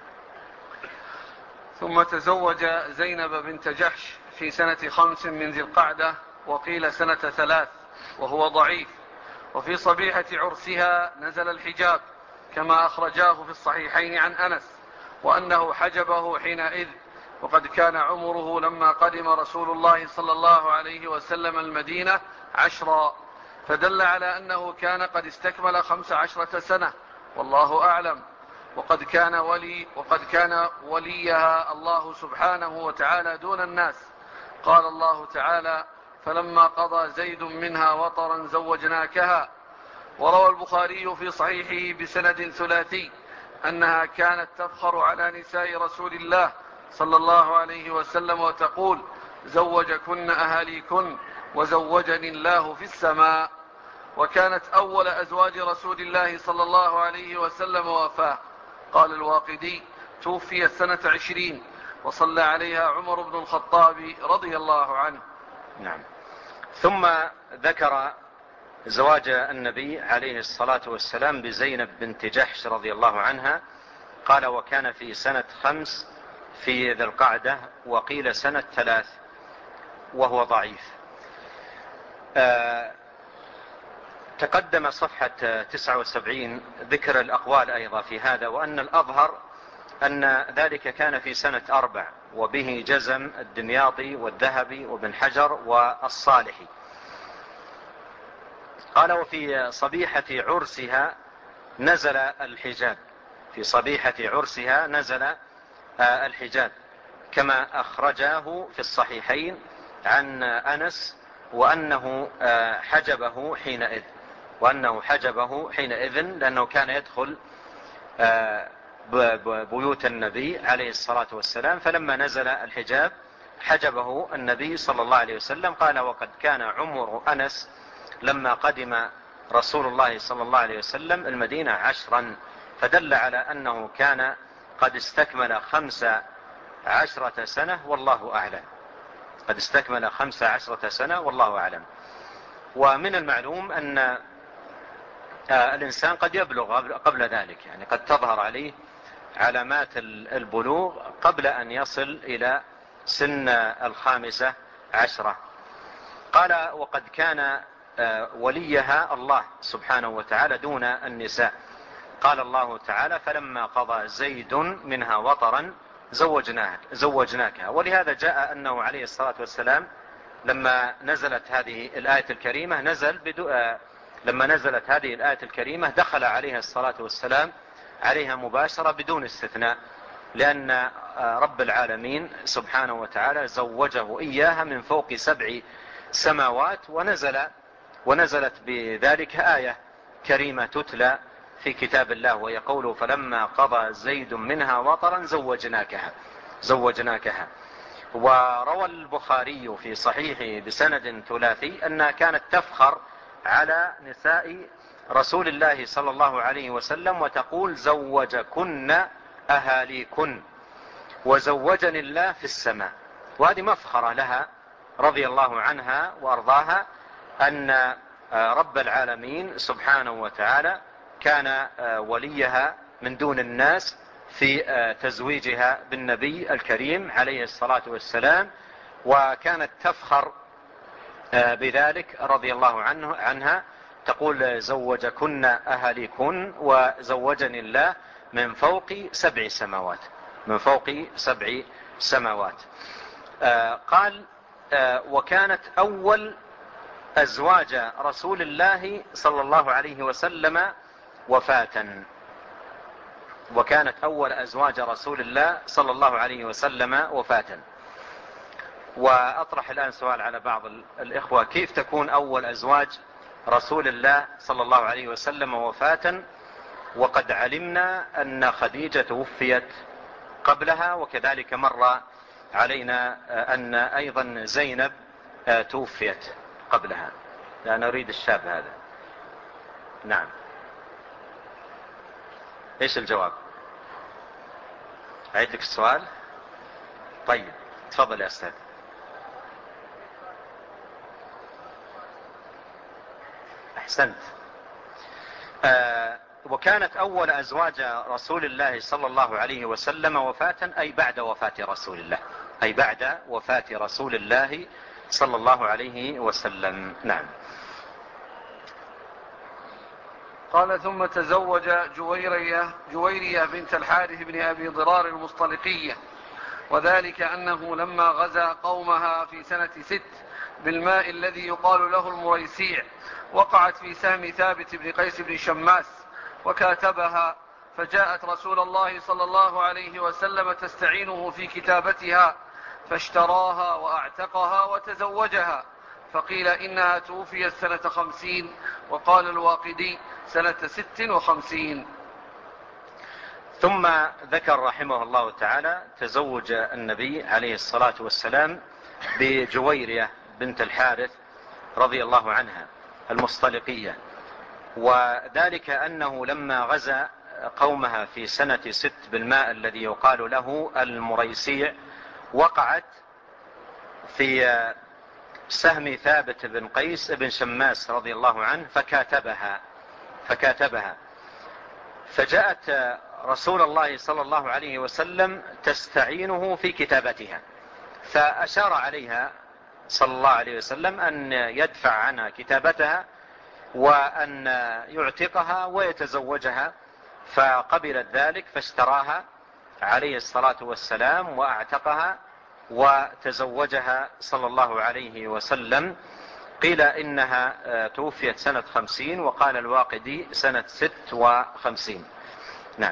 ثم تزوج زينب بنت جحش في سنة 5 من ذي القعدة، وقيل سنة 3 وهو ضعيف. وفي صبيحة عرسها نزل الحجاب كما أخرجاه في الصحيحين عن أنس، وأنه حجبه حينئذ وقد كان عمره لما قدم رسول الله صلى الله عليه وسلم المدينة 10، فدل على أنه كان قد استكمل 15 سنة، والله أعلم. وقد كان وليها الله سبحانه وتعالى دون الناس. قال الله تعالى: فلما قضى زيد منها وطرا زوجناكها. وروى البخاري في صحيحه بسند ثلاثي أنها كانت تفخر على نساء رسول الله صلى الله عليه وسلم وتقول: زوجكن أهاليكن وزوجني الله في السماء. وكانت أول أزواج رسول الله صلى الله عليه وسلم وفاة. قال الواقدي: توفي سنة 20، وصلى عليها عمر بن الخطاب رضي الله عنه.
نعم. ثم ذكر زواج النبي عليه الصلاة والسلام بزينب بنت جحش رضي الله عنها. قال: وكان في سنة 5 في ذي القعدة، وقيل سنة 3، وهو ضعيف. تقدم صفحة 79 ذكر الأقوال أيضا في هذا، وأن الأظهر أن ذلك كان في سنة 4، وبه جزم الدمياطي والذهبي وابن حجر والصالحي. قال: وفي صبيحة عرسها نزل الحجاب. في صبيحة عرسها نزل الحجاب، كما أخرجاه في الصحيحين عن أنس، وأنه حجبه حينئذ لأنه كان يدخل بيوت النبي عليه الصلاة والسلام، فلما نزل الحجاب حجبه النبي صلى الله عليه وسلم. قال: وقد كان عمر أنس لما قدم رسول الله صلى الله عليه وسلم المدينة 10، فدل على أنه كان قد استكمل 15 سنة والله أعلم. قد استكمل 15 سنة والله أعلم. ومن المعلوم أن الإنسان قد يبلغ قبل ذلك، يعني قد تظهر عليه علامات البلوغ قبل أن يصل إلى سن 15. قال: وقد كان وليها الله سبحانه وتعالى دون النساء. قال الله تعالى: فلما قضى زيد منها وطرا زوجناكها. ولهذا جاء أنه عليه الصلاة والسلام لما نزلت هذه الآية الكريمة دخل عليها الصلاة والسلام عليها مباشرة بدون استثناء، لأن رب العالمين سبحانه وتعالى زوجه إياها من فوق 7 سماوات، ونزلت بذلك آية كريمة تتلى في كتاب الله، وهي قوله: فلما قضى زيد منها وطرا زوجناكها. وروى البخاري في صحيحه بسند ثلاثي أنها كانت تفخر على نساء رسول الله صلى الله عليه وسلم وتقول: زوجكن أهاليكن وزوجني الله في السماء. وهذه مفخرة لها رضي الله عنها وأرضاها، أن رب العالمين سبحانه وتعالى كان وليها من دون الناس في تزويجها بالنبي الكريم عليه الصلاة والسلام، وكانت تفخر بذلك رضي الله عنها، تقول: زوجكن أهاليكن وزوجني الله من فوق 7 سماوات. قال: وكانت أول أزواج رسول الله صلى الله عليه وسلم وفاة. وأطرح الآن سؤال على بعض الإخوة: كيف تكون أول أزواج رسول الله صلى الله عليه وسلم وفاة، وقد علمنا أن خديجة توفيت قبلها، وكذلك مر علينا أن أيضا زينب توفيت قبلها؟ لا نريد الشاب هذا. نعم، ايش الجواب؟ أعيد لك السؤال؟ طيب تفضل يا أستاذ. أحسنت. وكانت أول أزواج رسول الله صلى الله عليه وسلم وفاة، أي بعد وفاة رسول الله صلى الله عليه وسلم. نعم.
قال: ثم تزوج جويرية بنت الحارث بن أبي ضرار المصطلقية، وذلك أنه لما غزا قومها في سنة 6 بالماء الذي يقال له المريسيع وقعت في سهم ثابت بن قيس بن شماس وكاتبها، فجاءت رسول الله صلى الله عليه وسلم تستعينه في كتابتها فاشتراها وأعتقها وتزوجها، فقيل إنها توفيت سنة 50، وقال الواقدي سنة 56.
ثم ذكر رحمه الله تعالى تزوج النبي عليه الصلاة والسلام بجويرية بنت الحارث رضي الله عنها المصطلقية، وذلك أنه لما غزا قومها في سنة 6 بالماء الذي يقال له المريسيع وقعت في سهم ثابت بن قيس بن شماس رضي الله عنه فكاتبها فجاءت رسول الله صلى الله عليه وسلم تستعينه في كتابتها، فأشار عليها صلى الله عليه وسلم أن يدفع عنها كتابتها وأن يعتقها ويتزوجها، فقبلت ذلك فاشتراها عليه الصلاة والسلام وأعتقها وتزوجها صلى الله عليه وسلم. قيل إنها توفيت سنة 50، وقال الواقدي سنة 56. نعم.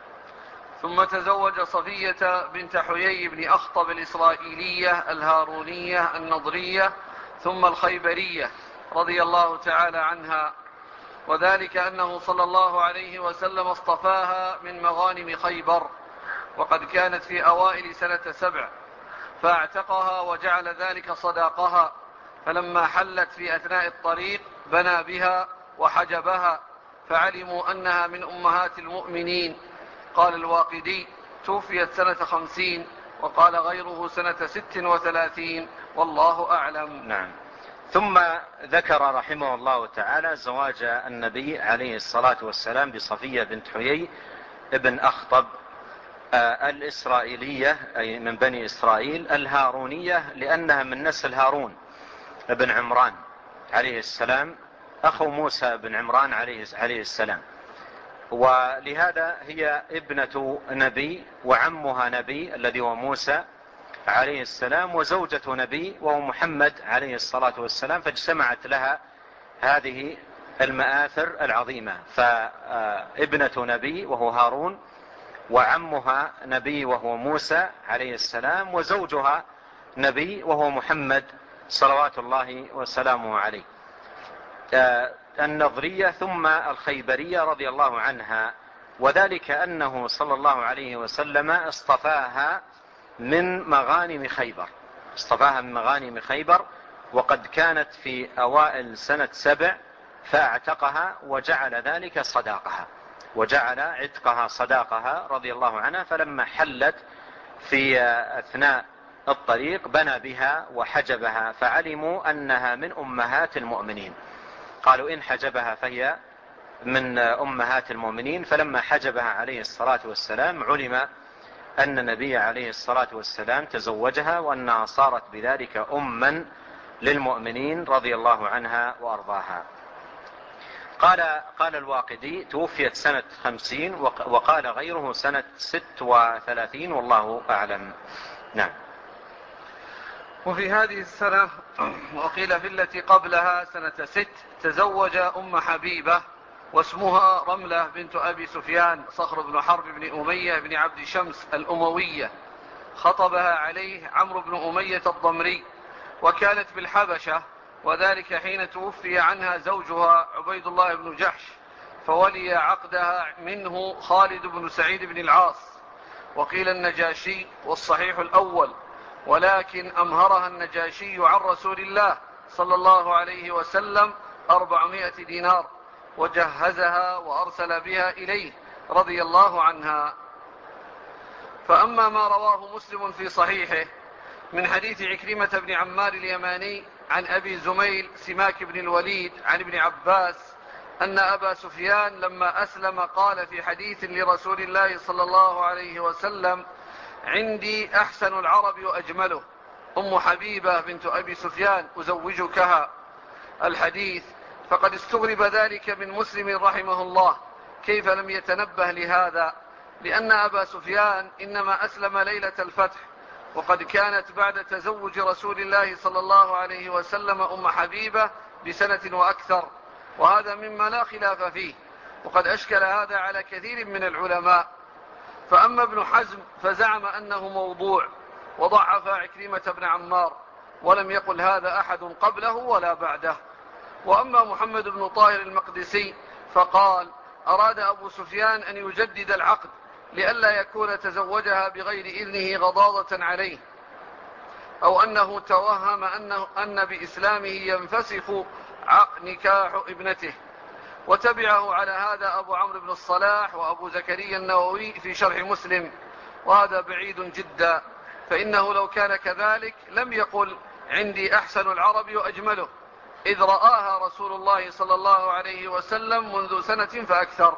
ثم تزوج صفية بنت حيي بن أخطب الإسرائيلية الهارونية النضرية ثم الخيبرية رضي الله تعالى عنها، وذلك أنه صلى الله عليه وسلم اصطفاها من مغانم خيبر، وقد كانت في أوائل سنة 7، فاعتقها وجعل ذلك صداقها، فلما حلت في أثناء الطريق بنى بها وحجبها، فعلموا أنها من أمهات المؤمنين. قال الواقدي توفيت سنة 50، وقال غيره سنة 36، والله أعلم.
نعم. ثم ذكر رحمه الله تعالى زواج النبي عليه الصلاة والسلام بصفية بنت حيي ابن أخطب الإسرائيلية، أي من بني إسرائيل، الهارونية لأنها من نسل هارون ابن عمران عليه السلام أخو موسى بن عمران عليه السلام، ولهذا هي ابنة نبي وعمها نبي الذي هو موسى عليه السلام، وزوجة نبي وهو محمد عليه الصلاة والسلام، فاجتمعت لها هذه المآثر العظيمة، فابنة نبي وهو هارون، وعمها نبي وهو موسى عليه السلام، وزوجها نبي وهو محمد صلوات الله وسلامه عليه. النضرية ثم الخيبرية رضي الله عنها، وذلك أنه صلى الله عليه وسلم اصطفاها من مغانم خيبر، وقد كانت في أوائل سنة 7، فاعتقها وجعل ذلك صداقها، وجعل عتقها صداقها رضي الله عنها، فلما حلت في أثناء الطريق بنى بها وحجبها، فعلموا أنها من أمهات المؤمنين، قالوا إن حجبها فهي من أمهات المؤمنين، فلما حجبها عليه الصلاة والسلام علم أن النبي عليه الصلاة والسلام تزوجها، وأنها صارت بذلك أما للمؤمنين رضي الله عنها وأرضاها. قال الواقدي توفيت سنة 50، وقال غيره سنة 36، والله أعلم. نعم.
وفي هذه السنة وقيل في التي قبلها سنة 6 تزوج أم حبيبة واسمها رملة بنت أبي سفيان صخر بن حرب بن أمية بن عبد شمس الأموية، خطبها عليه عمرو بن أمية الضمري، وكانت بالحبشة، وذلك حين توفي عنها زوجها عبيد الله بن جحش، فولي عقدها منه خالد بن سعيد بن العاص. وقيل النجاشي، والصحيح الأول، ولكن أمهرها النجاشي عن رسول الله صلى الله عليه وسلم 400 دينار، وجهزها وأرسل بها إليه رضي الله عنها. فأما ما رواه مسلم في صحيحه من حديث عكرمة بن عمار اليماني عن أبي زميل سماك بن الوليد عن ابن عباس أن أبا سفيان لما أسلم قال في حديث لرسول الله صلى الله عليه وسلم: عندي أحسن العرب وأجمله، أم حبيبة بنت أبي سفيان أزوجكها. الحديث. فقد استغرب ذلك من مسلم رحمه الله، كيف لم يتنبه لهذا؟ لأن أبا سفيان إنما أسلم ليلة الفتح، وقد كانت بعد تزوج رسول الله صلى الله عليه وسلم أم حبيبة بسنة وأكثر، وهذا مما لا خلاف فيه، وقد أشكل هذا على كثير من العلماء. فأما ابن حزم فزعم أنه موضوع، وضعف عكرمة بن عمار، ولم يقل هذا أحد قبله ولا بعده. وأما محمد بن طاهر المقدسي فقال أراد أبو سفيان أن يجدد العقد لئلا يكون تزوجها بغير إذنه غضاضة عليه، أو أنه توهم أن بإسلامه ينفسخ نكاح ابنته. وتبعه على هذا أبو عمرو بن الصلاح وأبو زكريا النووي في شرح مسلم، وهذا بعيد جدا، فإنه لو كان كذلك لم يقل عندي أحسن العرب وأجمله، إذ رآها رسول الله صلى الله عليه وسلم منذ سنة فأكثر،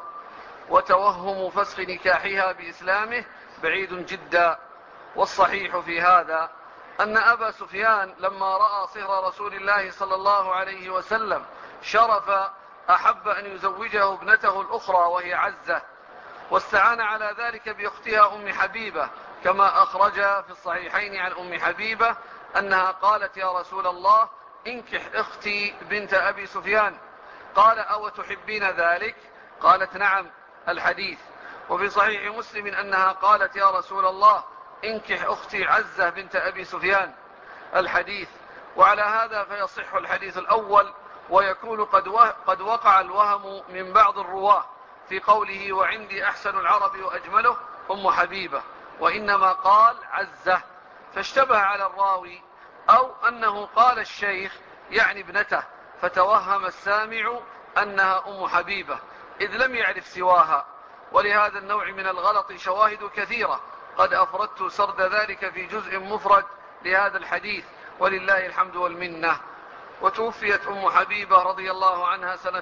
وتوهم فسخ نكاحها بإسلامه بعيد جدا. والصحيح في هذا أن أبا سفيان لما رأى صهر رسول الله صلى الله عليه وسلم شرف أحب أن يزوجه ابنته الأخرى وهي عزة، واستعان على ذلك بأختها أم حبيبة، كما أخرج في الصحيحين عن أم حبيبة أنها قالت يا رسول الله انكح أختي بنت أبي سفيان. قال أو تحبين ذلك؟ قالت نعم، الحديث. وفي صحيح مسلم أنها قالت يا رسول الله انكح أختي عزة بنت أبي سفيان، الحديث. وعلى هذا فيصح الحديث الأول، ويكون قد وقع الوهم من بعض الرواه في قوله وعندي أحسن العرب وأجمله أم حبيبة، وإنما قال عزة، فاشتبه على الراوي، أو أنه قال الشيخ يعني ابنته، فتوهم السامع أنها أم حبيبة إذ لم يعرف سواها. ولهذا النوع من الغلط شواهد كثيرة، قد أفردت سرد ذلك في جزء مفرد لهذا الحديث، ولله الحمد والمنة. وتوفيت أم حبيبة رضي الله عنها سنة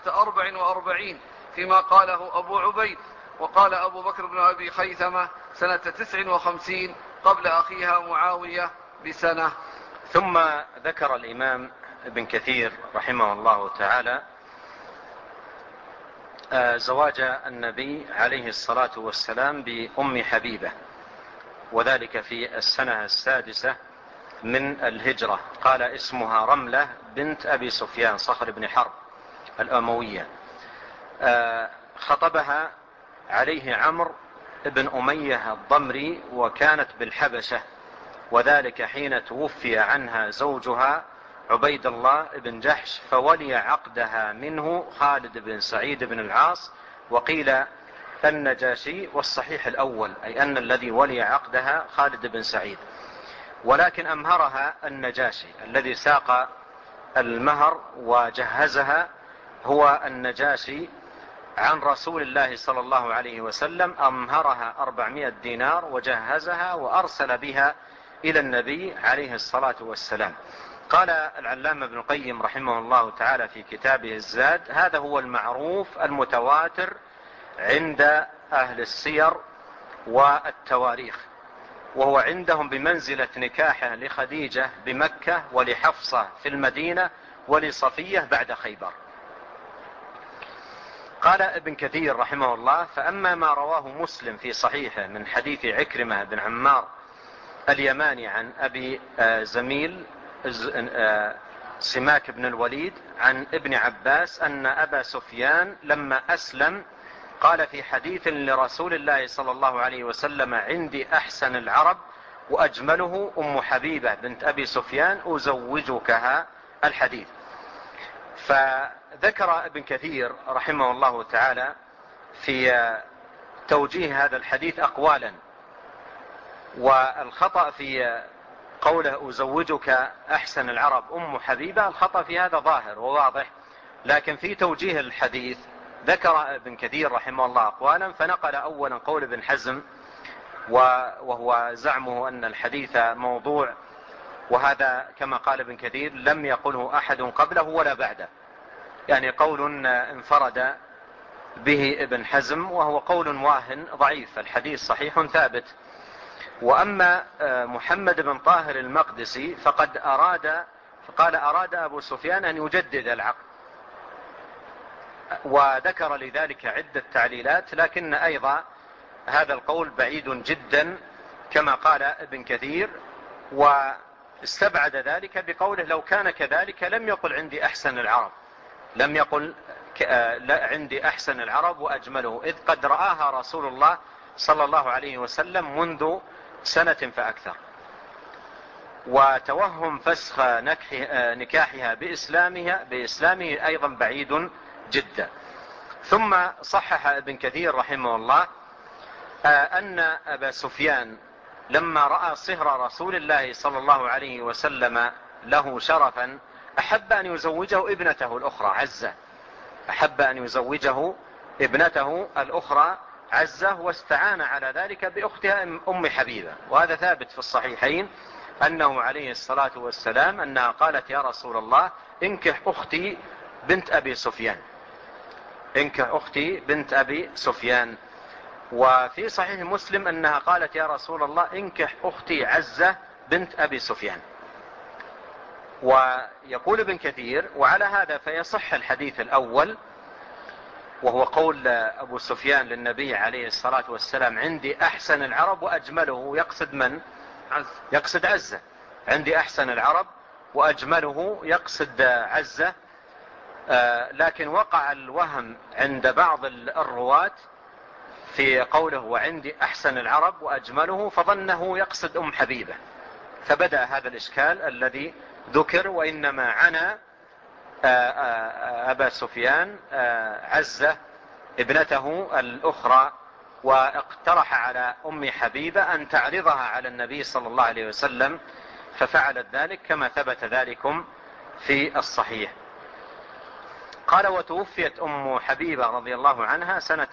44 فيما قاله أبو عبيد، وقال أبو بكر بن أبي خيثمة سنة 59 قبل أخيها معاوية بسنة.
ثم ذكر الإمام ابن كثير رحمه الله تعالى زواج النبي عليه الصلاة والسلام بأم حبيبة، وذلك في السنة 6 من الهجرة. قال اسمها رملة بنت أبي سفيان صخر بن حرب الأموية. خطبها عليه عمرو بن أمية الضمري، وكانت بالحبشة، وذلك حين توفي عنها زوجها عبيد الله بن جحش، فولي عقدها منه خالد بن سعيد بن العاص، وقيل النجاشي، والصحيح الأول أي أن الذي ولي عقدها خالد بن سعيد، ولكن أمهرها النجاشي الذي ساق المهر وجهزها، هو النجاشي عن رسول الله صلى الله عليه وسلم، أمهرها 400 دينار وجهزها وأرسل بها إلى النبي عليه الصلاة والسلام. قال العلامة ابن القيم رحمه الله تعالى في كتابه الزاد: هذا هو المعروف المتواتر عند أهل السير والتواريخ، وهو عندهم بمنزلة نكاحه لخديجة بمكة، ولحفصة في المدينة، ولصفية بعد خيبر. قال ابن كثير رحمه الله: فأما ما رواه مسلم في صحيحه من حديث عكرمة بن عمار اليماني عن أبي زميل سماك بن الوليد عن ابن عباس أن أبا سفيان لما أسلم قال في حديث لرسول الله صلى الله عليه وسلم: عندي أحسن العرب وأجمله أم حبيبة بنت أبي سفيان أزوجكها، الحديث. فذكر ابن كثير رحمه الله تعالى في توجيه هذا الحديث أقوالا، والخطأ في قوله أزوجك أحسن العرب أم حبيبة، الخطأ في هذا ظاهر وواضح، لكن في توجيه الحديث ذكر ابن كثير رحمه الله أقوالا، فنقل أولا قول ابن حزم وهو زعمه أن الحديث موضوع، وهذا كما قال ابن كثير لم يقله أحد قبله ولا بعده، يعني قول انفرد به ابن حزم، وهو قول واهن ضعيف، الحديث صحيح ثابت. وأما محمد بن طاهر المقدسي فقال أراد أبو سفيان أن يجدد العقد، وذكر لذلك عدة تعليلات، لكن أيضا هذا القول بعيد جدا كما قال ابن كثير، واستبعد ذلك بقوله لو كان كذلك لم يقل عندي أحسن العرب، لم يقل عندي أحسن العرب وأجمله، إذ قد رآها رسول الله صلى الله عليه وسلم منذ سنة فأكثر. وتوهم فسخ نكاحها بإسلامه أيضا بعيد جدا. ثم صحح ابن كثير رحمه الله أن أبا سفيان لما رأى صهر رسول الله صلى الله عليه وسلم له شرفا أحب أن يزوجه ابنته الأخرى عزة، أحب أن يزوجه ابنته الأخرى عزة، واستعان على ذلك بأختها أم حبيبة. وهذا ثابت في الصحيحين أنه عليه الصلاة والسلام أنها قالت يا رسول الله انكح أختي بنت أبي سفيان، انكح أختي بنت أبي سفيان. وفي صحيح مسلم أنها قالت يا رسول الله انكح أختي عزة بنت أبي سفيان. ويقول ابن كثير وعلى هذا فيصح الحديث الأول، وهو قول أبو سفيان للنبي عليه الصلاة والسلام عندي أحسن العرب وأجمله، يقصد من؟ يقصد عزة، عندي أحسن العرب وأجمله يقصد عزة. لكن وقع الوهم عند بعض الرواة في قوله وعندي أحسن العرب وأجمله، فظنه يقصد أم حبيبة، فبدأ هذا الإشكال الذي ذكر. وإنما عنا أبا سفيان عزة ابنته الأخرى، واقترح على أم حبيبة أن تعرضها على النبي صلى الله عليه وسلم، ففعلت ذلك كما ثبت ذلكم في الصحيح. قال وتوفيت أم حبيبة رضي الله عنها سنة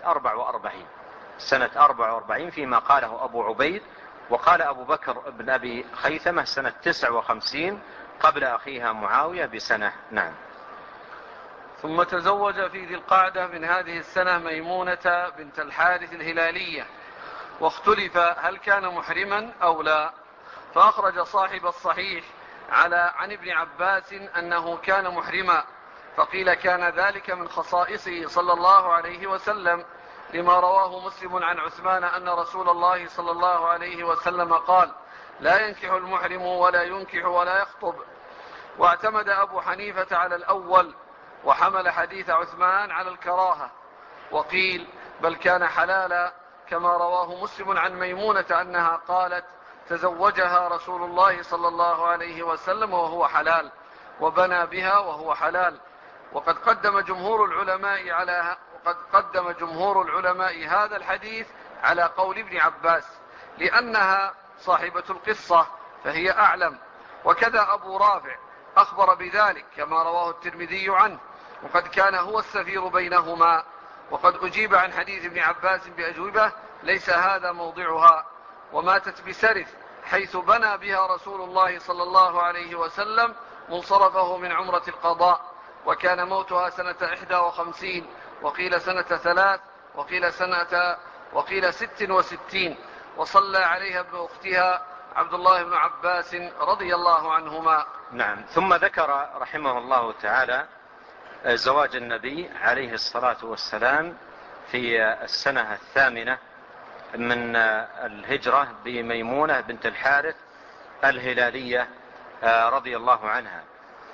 44 فيما قاله أبو عبيد. وقال أبو بكر بن أبي خيثمة سنة 59 قبل أخيها معاوية بسنة. نعم.
ثم تزوج في ذي القعدة من هذه السنة ميمونة بنت الحارث الهلالية، واختلف هل كان محرما أو لا. فأخرج صاحب الصحيح عن ابن عباس أنه كان محرما، فقيل كان ذلك من خصائصه صلى الله عليه وسلم، لما رواه مسلم عن عثمان أن رسول الله صلى الله عليه وسلم قال لا ينكح المحرم ولا ينكح ولا يخطب. واعتمد أبو حنيفة على الأول، وحمل حديث عثمان على الكراهة، وقيل بل كان حلالا، كما رواه مسلم عن ميمونة أنها قالت تزوجها رسول الله صلى الله عليه وسلم وهو حلال، وبنى بها وهو حلال. وقد قدم جمهور العلماء هذا الحديث على قول ابن عباس، لأنها صاحبة القصة فهي أعلم. وكذا أبو رافع أخبر بذلك كما رواه الترمذي عنه، وقد كان هو السفير بينهما. وقد أجيب عن حديث ابن عباس بأجوبة ليس هذا موضعها. وماتت بسرث حيث بنى بها رسول الله صلى الله عليه وسلم منصرفه من عمرة القضاء، وكان موتها سنة 51، وقيل سنة 3، وقيل 66، وصلى عليها ابن أختها عبد الله بن عباس رضي الله عنهما.
نعم. ثم ذكر رحمه الله تعالى زواج النبي عليه الصلاة والسلام في السنة 8 من الهجرة بميمونة بنت الحارث الهلالية رضي الله عنها.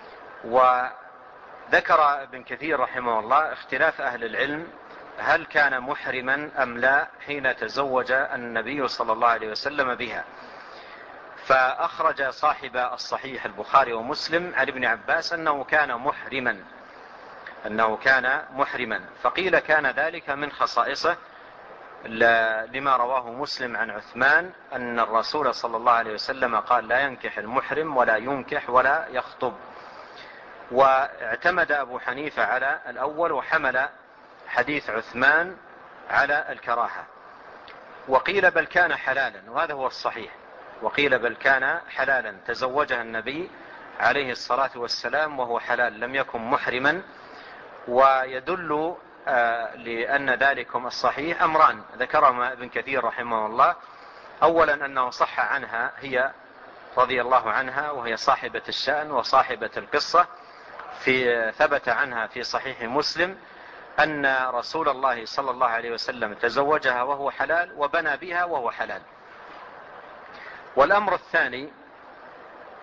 وذكر ابن كثير رحمه الله اختلاف أهل العلم هل كان محرما أم لا حين تزوج النبي صلى الله عليه وسلم بها. فأخرج صاحب الصحيح البخاري ومسلم عن ابن عباس أنه كان محرما، فقيل كان ذلك من خصائصه، لما رواه مسلم عن عثمان أن الرسول صلى الله عليه وسلم قال لا ينكح المحرم ولا ينكح ولا يخطب. واعتمد أبو حنيفة على الأول، وحمل حديث عثمان على الكراهة. وقيل بل كان حلالا، وهذا هو الصحيح، وقيل بل كان حلالا، تزوجها النبي عليه الصلاة والسلام وهو حلال، لم يكن محرما. ويدل لأن ذلكم الصحيح أمران ذكرهما ابن كثير رحمه الله. أولا أنه صح عنها هي رضي الله عنها، وهي صاحبة الشأن وصاحبة القصة، ثبت عنها في صحيح مسلم أن رسول الله صلى الله عليه وسلم تزوجها وهو حلال وبنى بها وهو حلال. والأمر الثاني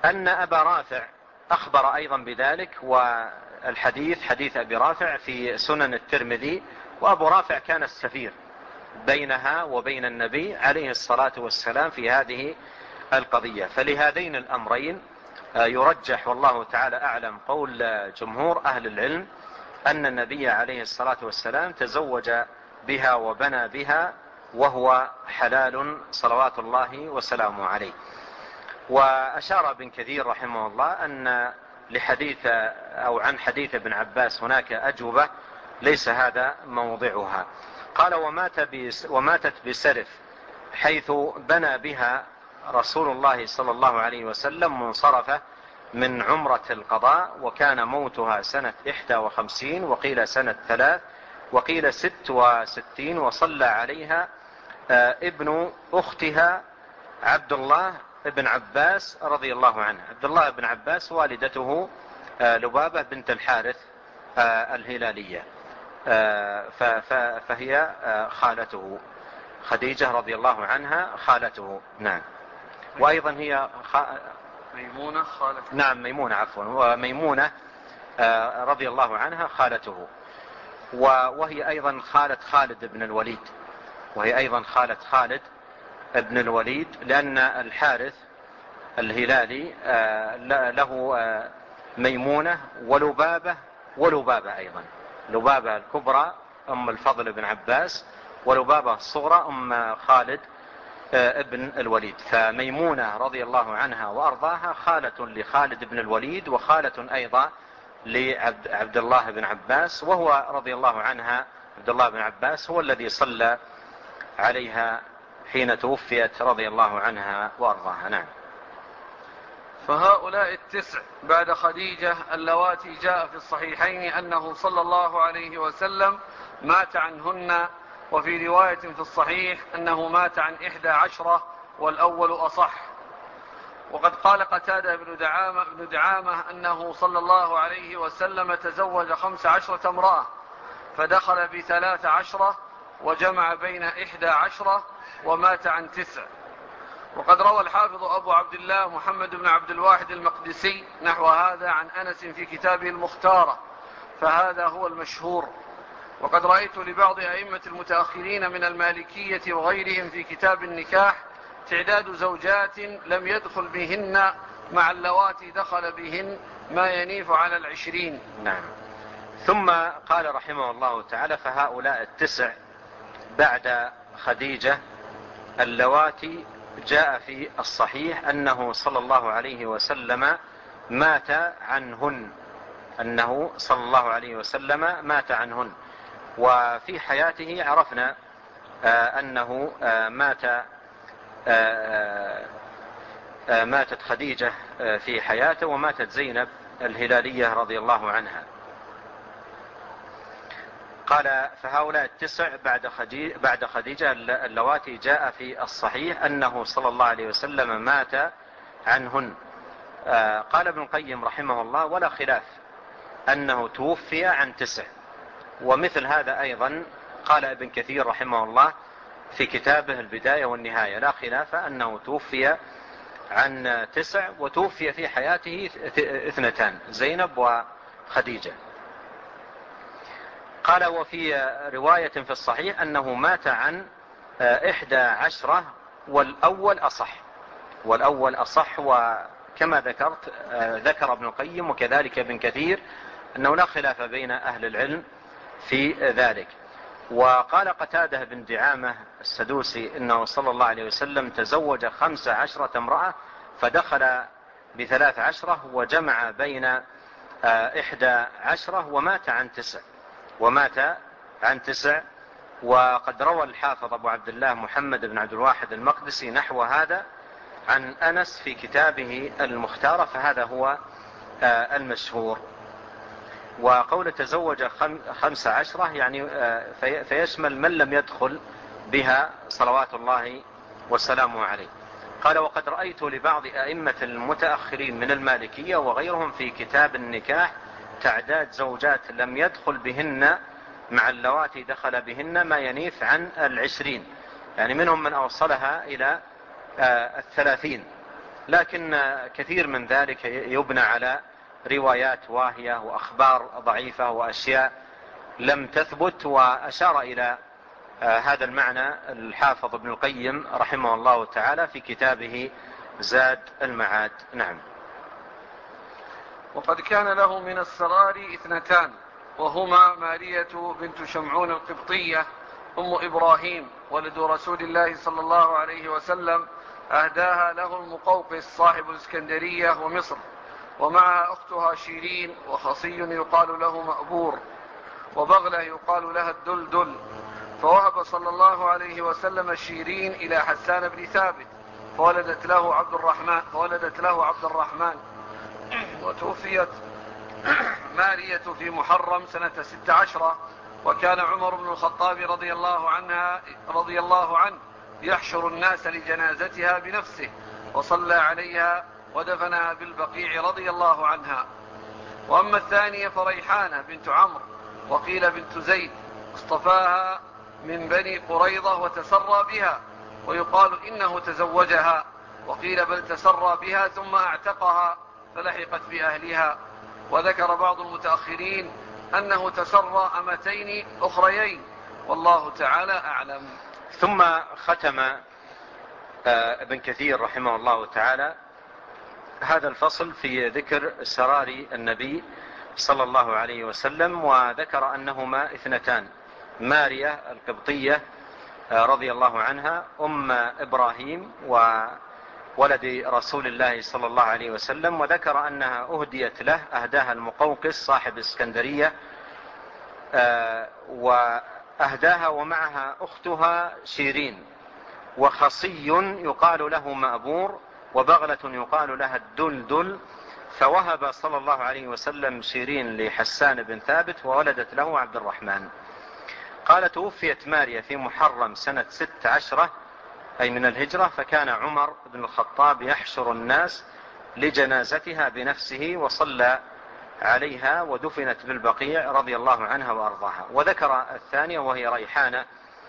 أن أبا رافع أخبر أيضا بذلك، والحديث حديث أبي رافع في سنن الترمذي، وأبو رافع كان السفير بينها وبين النبي عليه الصلاة والسلام في هذه القضية. فلهذين الأمرين يرجح والله تعالى أعلم قول جمهور أهل العلم أن النبي عليه الصلاة والسلام تزوج بها وبنى بها وهو حلال صلوات الله وسلامه عليه. وأشار ابن كثير رحمه الله أن لحديث أو عن حديث ابن عباس هناك أجوبة ليس هذا موضعها. قال وماتت بسرف حيث بنى بها رسول الله صلى الله عليه وسلم منصرفة من عمرة القضاء، وكان موتها سنة 51 وقيل سنة 3 وقيل 66، وصلى عليها ابن أختها عبد الله بن عباس رضي الله عنه. عبد الله بن عباس والدته لبابة بنت الحارث الهلالية، فهي خالته خديجة رضي الله عنها خالته. نعم. وأيضا هي
ميمونة خالته.
نعم ميمونة عفوا، وميمونة رضي الله عنها خالته، وهي أيضا خالة خالد بن الوليد، وهي أيضا خالة خالد بن الوليد، لأن الحارث الهلالي له ميمونة ولبابة أيضا، لبابة الكبرى أم الفضل بن عباس، ولبابة الصغرى أم خالد ابن الوليد. فميمونة رضي الله عنها وأرضاها خالة لخالد بن الوليد، وخالة أيضا لعبد الله بن عباس، وهو رضي الله عنها عبد الله بن عباس هو الذي صلى عليها حين توفيت رضي الله عنها وأرضاها. نعم.
فهؤلاء 9 بعد خديجة اللواتي جاء في الصحيحين أنه صلى الله عليه وسلم مات عنهن، وفي رواية في الصحيح أنه مات عن 11 والأول أصح. وقد قال قتادة بن دعامة أنه صلى الله عليه وسلم تزوج 15 امرأة، فدخل ب13 وجمع بين 11 ومات عن 9. وقد روى الحافظ أبو عبد الله محمد بن عبد الواحد المقدسي نحو هذا عن أنس في كتابه المختارة، فهذا هو المشهور. وقد رأيت لبعض أئمة المتأخرين من المالكية وغيرهم في كتاب النكاح تعداد زوجات لم يدخل بهن مع اللواتي دخل بهن ما ينيف على 20.
نعم. ثم قال رحمه الله تعالى فهؤلاء 9 بعد خديجة اللواتي جاء في الصحيح أنه صلى الله عليه وسلم مات عنهن، أنه صلى الله عليه وسلم مات عنهن. وفي حياته عرفنا أنه ماتت خديجة في حياته، وماتت زينب الهلالية رضي الله عنها. قال فهؤلاء 9 بعد خديجة اللواتي جاء في الصحيح أنه صلى الله عليه وسلم مات عنهن. قال ابن القيم رحمه الله ولا خلاف أنه توفي عن 9، ومثل هذا أيضا قال ابن كثير رحمه الله في كتابه البداية والنهاية، لا خلاف أنه توفي عن 9، وتوفي في حياته 2 زينب وخديجة. قال وفي رواية في الصحيح أنه مات عن 11 والأول أصح. وكما ذكرت ذكر ابن القيم وكذلك ابن كثير أنه لا خلاف بين أهل العلم في ذلك. وقال قتادة بن دعامة السدوسي إنه صلى الله عليه وسلم تزوج 15 امرأة فدخل ب13 وجمع بين 11 ومات عن 9. وقد روى الحافظ أبو عبد الله محمد بن عبد الواحد المقدسي نحو هذا عن أنس في كتابه المختارة، فهذا هو المشهور. وقول تزوج 15 يعني فيشمل من لم يدخل بها صلوات الله وسلامه عليه. قال وقد رأيت لبعض أئمة المتأخرين من المالكية وغيرهم في كتاب النكاح تعداد زوجات لم يدخل بهن مع اللواتي دخل بهن ما ينيف عن 20، يعني منهم من أوصلها إلى 30، لكن كثير من ذلك يبنى على روايات واهية وأخبار ضعيفة وأشياء لم تثبت. وأشار إلى هذا المعنى الحافظ ابن القيم رحمه الله تعالى في كتابه زاد المعاد. نعم.
وقد كان له من السرار 2، وهما مارية بنت شمعون القبطية أم إبراهيم ولد رسول الله صلى الله عليه وسلم، أهداها له المقوقس صاحب الإسكندرية ومصر، ومعها أختها شيرين، وخصي يقال له مأبور، وبغلة يقال لها الدلدل. فوهب صلى الله عليه وسلم شيرين إلى حسان بن ثابت، فولدت له عبد الرحمن. وتوفيت مارية في محرم سنة 16، وكان عمر بن الخطاب رضي الله عنه يحشر الناس لجنازتها بنفسه، وصلى عليها ودفنها بالبقيع رضي الله عنها. وأما الثانية فريحانة بنت عمرو، وقيل بنت زيد، اصطفاها من بني قريظة وتسرى بها، ويقال إنه تزوجها، وقيل بل تسرى بها ثم اعتقها فلحقت بأهلها. وذكر بعض المتأخرين أنه تسرى أمتين أخريين، والله تعالى أعلم.
ثم ختم ابن كثير رحمه الله تعالى هذا الفصل في ذكر سرار النبي صلى الله عليه وسلم، وذكر أنهما 2: مارية القبطية رضي الله عنها أم إبراهيم وولد رسول الله صلى الله عليه وسلم، وذكر أنها أهديت له، أهداها المقوقس صاحب اسكندرية، وأهداها ومعها أختها شيرين، وخصي يقال له مأبور، وبغلة يقال لها الدلدل. فوهب صلى الله عليه وسلم شيرين لحسان بن ثابت، وولدت له عبد الرحمن. قال: توفيت ماريا في محرم سنة 16 أي من الهجرة، فكان عمر بن الخطاب يحشر الناس لجنازتها بنفسه، وصلى عليها ودفنت بالبقيع رضي الله عنها وأرضاها. وذكر الثانية وهي ريحانة،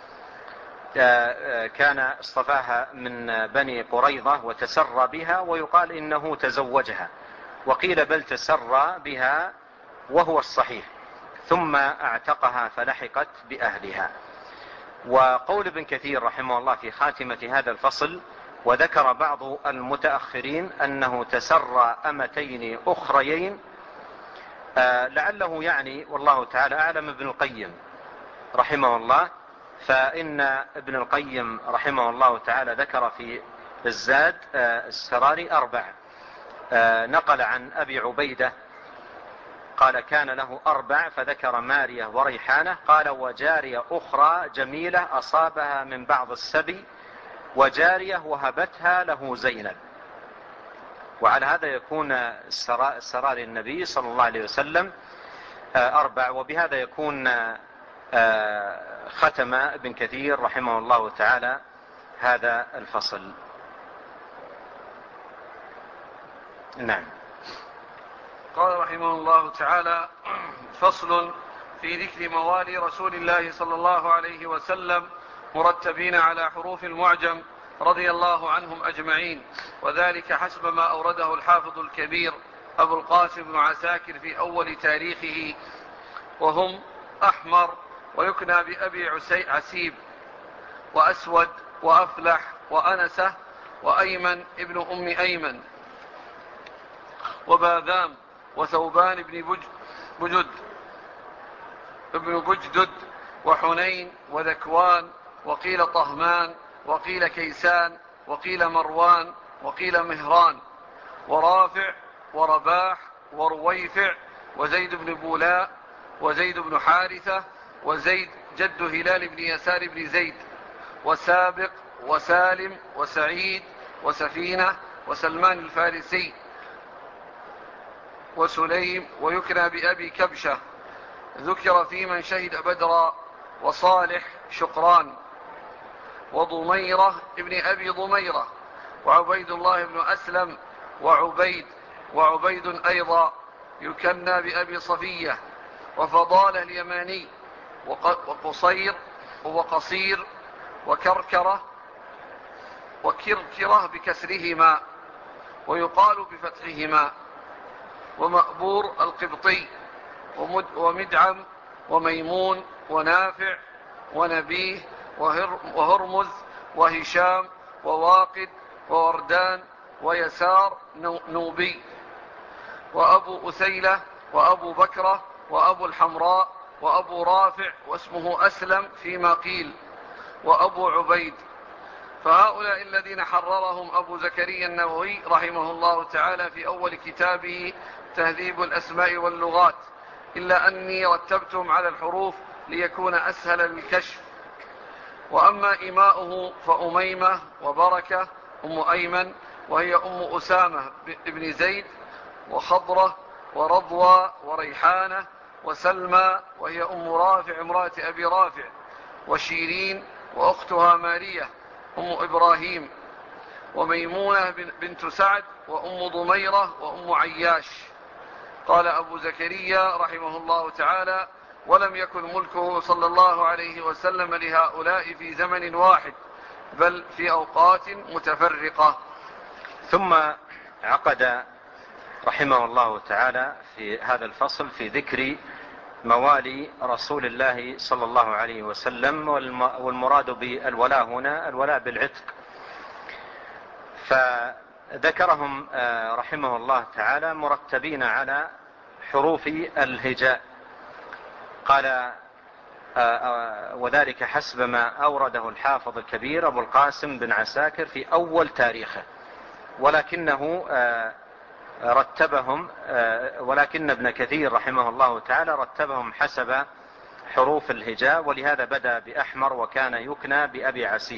كان اصطفاها من بني قريظة وتسرى بها، ويقال إنه تزوجها، وقيل بل تسرى بها وهو الصحيح، ثم اعتقها فلحقت بأهلها. وقول ابن كثير رحمه الله في خاتمة هذا الفصل: وذكر بعض المتأخرين أنه تسرى أمتين أخريين، لعله يعني والله تعالى أعلم ابن القيم رحمه الله. فإن ابن القيم رحمه الله تعالى ذكر في الزاد السرار 4، نقل عن أبي عبيدة قال كان له 4، فذكر مارية وريحانة. قال: وجارية أخرى جميلة أصابها من بعض السبي، وجارية وهبتها له زينب. وعلى هذا يكون سرار النبي صلى الله عليه وسلم 4. وبهذا يكون ختم ابن كثير رحمه الله تعالى هذا الفصل. نعم.
قال رحمه الله تعالى: فصل في ذكر موالي رسول الله صلى الله عليه وسلم مرتبين على حروف المعجم رضي الله عنهم أجمعين، وذلك حسب ما أورده الحافظ الكبير أبو القاسم بن عساكر في أول تاريخه، وهم أحمر، ويكنى بأبي عسيب، وأسود، وأفلح، وأنسة، وأيمن ابن أم أيمن، وباذام، وثوبان ابن بجدد، وحنين، وذكوان، وقيل طهمان، وقيل كيسان، وقيل مروان، وقيل مهران، ورافع، ورباح، ورويفع، وزيد بن بولاء، وزيد بن حارثة، وزيد جد هلال بن يسار بن زيد، وسابق، وسالم، وسعيد، وسفينة، وسلمان الفارسي، وسليم، ويكنى بأبي كبشة، ذكر في من شهد بدرا، وصالح شقران، وضميرة ابن أبي ضميرة، وعبيد الله بن أسلم، وعبيد أيضا يكنى بأبي صفية، وفضالة اليماني، وقصير، وقصير، وكركرة بكسرهما، ويقال بفتحهما، ومأبور القبطي، ومدعم وميمون ونافع ونبيه وهرمز وهشام وواقد ووردان ويسار نوبي، وأبو أسيلة وأبو بكرة وأبو الحمراء وأبو رافع واسمه أسلم فيما قيل، وأبو عبيد. فهؤلاء الذين حررهم أبو زكريا النووي رحمه الله تعالى في أول كتابه تهذيب الأسماء واللغات، إلا أني رتبتهم على الحروف ليكون أسهل للكشف. وأما إماؤه فأميمة وبركة أم أيمن وهي أم أسامة ابن زيد، وخضرة ورضوى وريحانة وسلمى وهي أم رافع امرأة أبي رافع، وشيرين وأختها مارية أم إبراهيم، وميمونة بنت سعد وأم ضميرة وأم عياش. قال أبو زكريا رحمه الله تعالى: ولم يكن ملكه صلى الله عليه وسلم لهؤلاء في زمن واحد، بل في أوقات متفرقة.
ثم عقد رحمه الله تعالى في هذا الفصل في ذكر موالي رسول الله صلى الله عليه وسلم، والمراد بالولاء هنا الولاء بالعتق. فذكرهم رحمه الله تعالى مرتبين على حروف الهجاء. قال: وذلك حسب ما أورده الحافظ الكبير أبو القاسم بن عساكر في أول تاريخه، ولكن ابن كثير رحمه الله تعالى رتبهم حسب حروف الهجاء، ولهذا بدأ بأحمر وكان يكنى بأبي عسيب.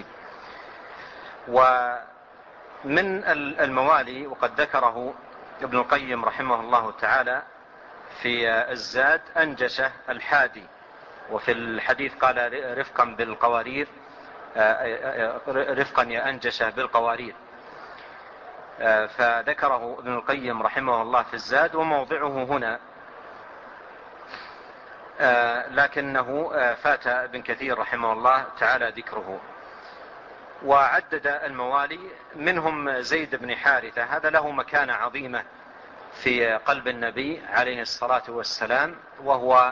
ومن الموالي وقد ذكره ابن القيم رحمه الله تعالى في الزاد أنجشة الحادي، وفي الحديث قال رفقا بالقوارير، رفقا يا أنجشة بالقوارير. فذكره ابن القيم رحمه الله في الزاد، وموضعه هنا، لكنه فات ابن كثير رحمه الله تعالى ذكره. وعدد الموالي منهم زيد بن حارثة، هذا له مكانة عظيمة في قلب النبي عليه الصلاة والسلام، وهو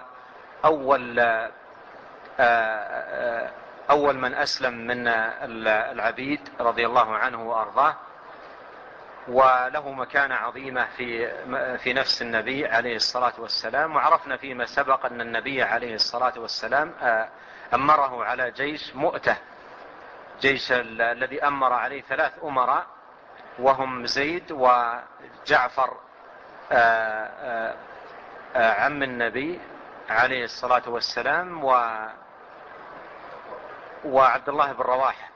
أول من أسلم من العبيد رضي الله عنه وأرضاه، وله مكانة عظيمة في نفس النبي عليه الصلاة والسلام. وعرفنا فيما سبق أن النبي عليه الصلاة والسلام أمره على جيش مؤتة، جيش الذي أمر عليه 3 أمراء، وهم زيد وجعفر عم النبي عليه الصلاة والسلام، وعبد الله بن رواحة،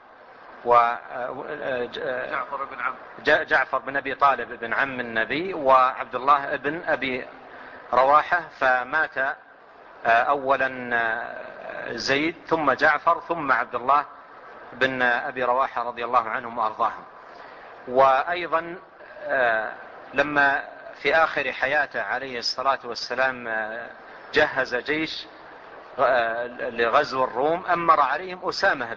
جعفر بن أبي طالب بن عم النبي، وعبد الله بن أبي رواحة. فمات أولا زيد ثم جعفر ثم عبد الله بن أبي رواحة رضي الله عنهم وأرضاهم. وأيضا لما في آخر حياته عليه الصلاة والسلام جهز جيش لغزو الروم، أمر عليهم أسامة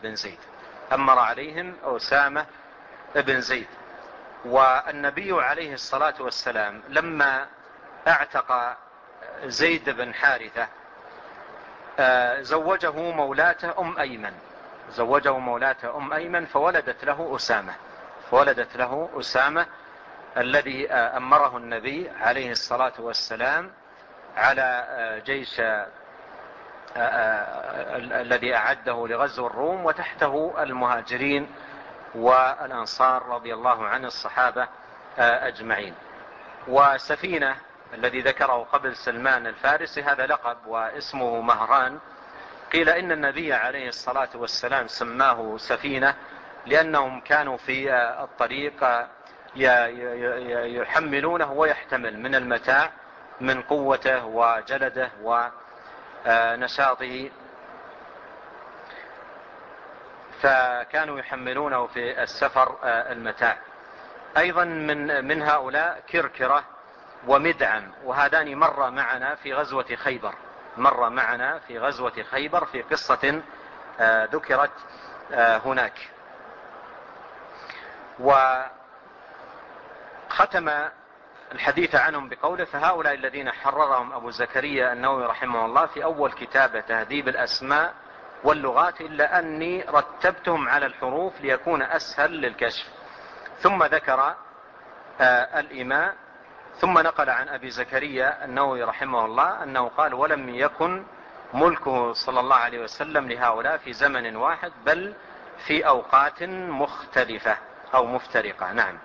بن زيد. والنبي عليه الصلاة والسلام لما اعتق زيد بن حارثة زوجه مولاته أم أيمن، فولدت له أسامة الذي أمره النبي عليه الصلاة والسلام على جيش الذي أعده لغزو الروم، وتحته المهاجرين والأنصار رضي الله عن الصحابة أجمعين. وسفينة الذي ذكره قبل سلمان الفارسي هذا لقب واسمه مهران. قيل إن النبي عليه الصلاة والسلام سماه سفينة لأنهم كانوا في الطريق يحملونه ويحتمل من المتاع من قوته وجلده ونشاطه، فكانوا يحملونه في السفر المتاع. أيضا من هؤلاء كركرة ومدعم، وهذان مر معنا في غزوة خيبر في قصة ذكرت هناك. وقال ختم الحديث عنهم بقوله: فهؤلاء الذين حررهم أبو زكريا النووي رحمه الله في أول كتابه تهذيب الأسماء واللغات، إلا أني رتبتهم على الحروف ليكون أسهل للكشف. ثم ذكر الإيماء، ثم نقل عن أبي زكريا النووي رحمه الله أنه قال: ولم يكن ملكه صلى الله عليه وسلم لهؤلاء في زمن واحد، بل في أوقات مختلفة أو مفترقة. نعم.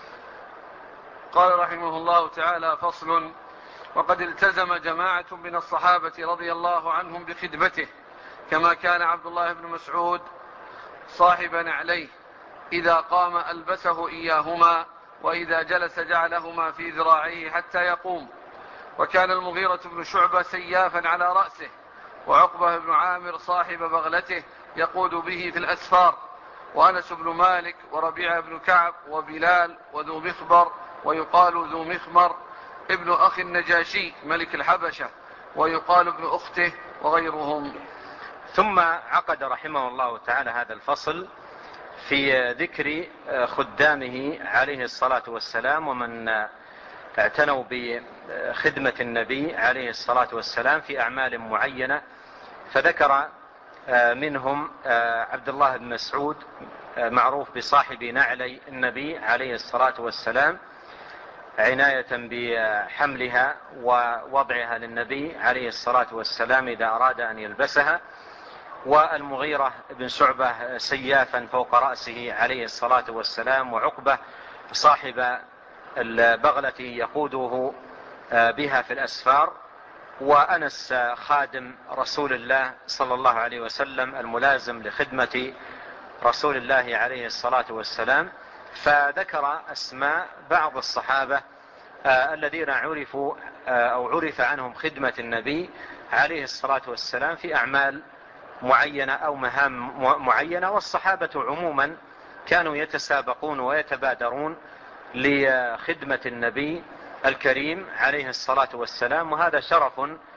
قال رحمه الله تعالى: فصل: وقد التزم جماعة من الصحابة رضي الله عنهم بخدمته، كما كان عبد الله بن مسعود صاحبا عليه، إذا قام ألبسه إياهما، وإذا جلس جعلهما في ذراعيه حتى يقوم. وكان المغيرة بن شعبة سيافا على رأسه، وعقبة بن عامر صاحب بغلته يقود به في الأسفار، وأنس بن مالك وربيعة بن كعب وبلال وذو مخبر ويقال ذو مخمر ابن أخي النجاشي ملك الحبشة، ويقال ابن أخته، وغيرهم.
ثم عقد رحمه الله تعالى هذا الفصل في ذكر خدامه عليه الصلاة والسلام، ومن اعتنوا بخدمة النبي عليه الصلاة والسلام في أعمال معينة. فذكر منهم عبد الله بن مسعود، معروف بصاحب نعلي النبي عليه الصلاة والسلام، عناية بحملها ووضعها للنبي عليه الصلاة والسلام إذا أراد أن يلبسها. والمغيرة بن شعبة سيافا فوق رأسه عليه الصلاة والسلام، وعقبة صاحب البغلة يقوده بها في الأسفار، وأنس خادم رسول الله صلى الله عليه وسلم الملازم لخدمة رسول الله عليه الصلاة والسلام. فذكر أسماء بعض الصحابة الذين عرفوا أو عرف عنهم خدمة النبي عليه الصلاة والسلام في أعمال معينة أو مهام معينة. والصحابة عموما كانوا يتسابقون ويتبادرون لخدمة النبي الكريم عليه الصلاة والسلام، وهذا شرف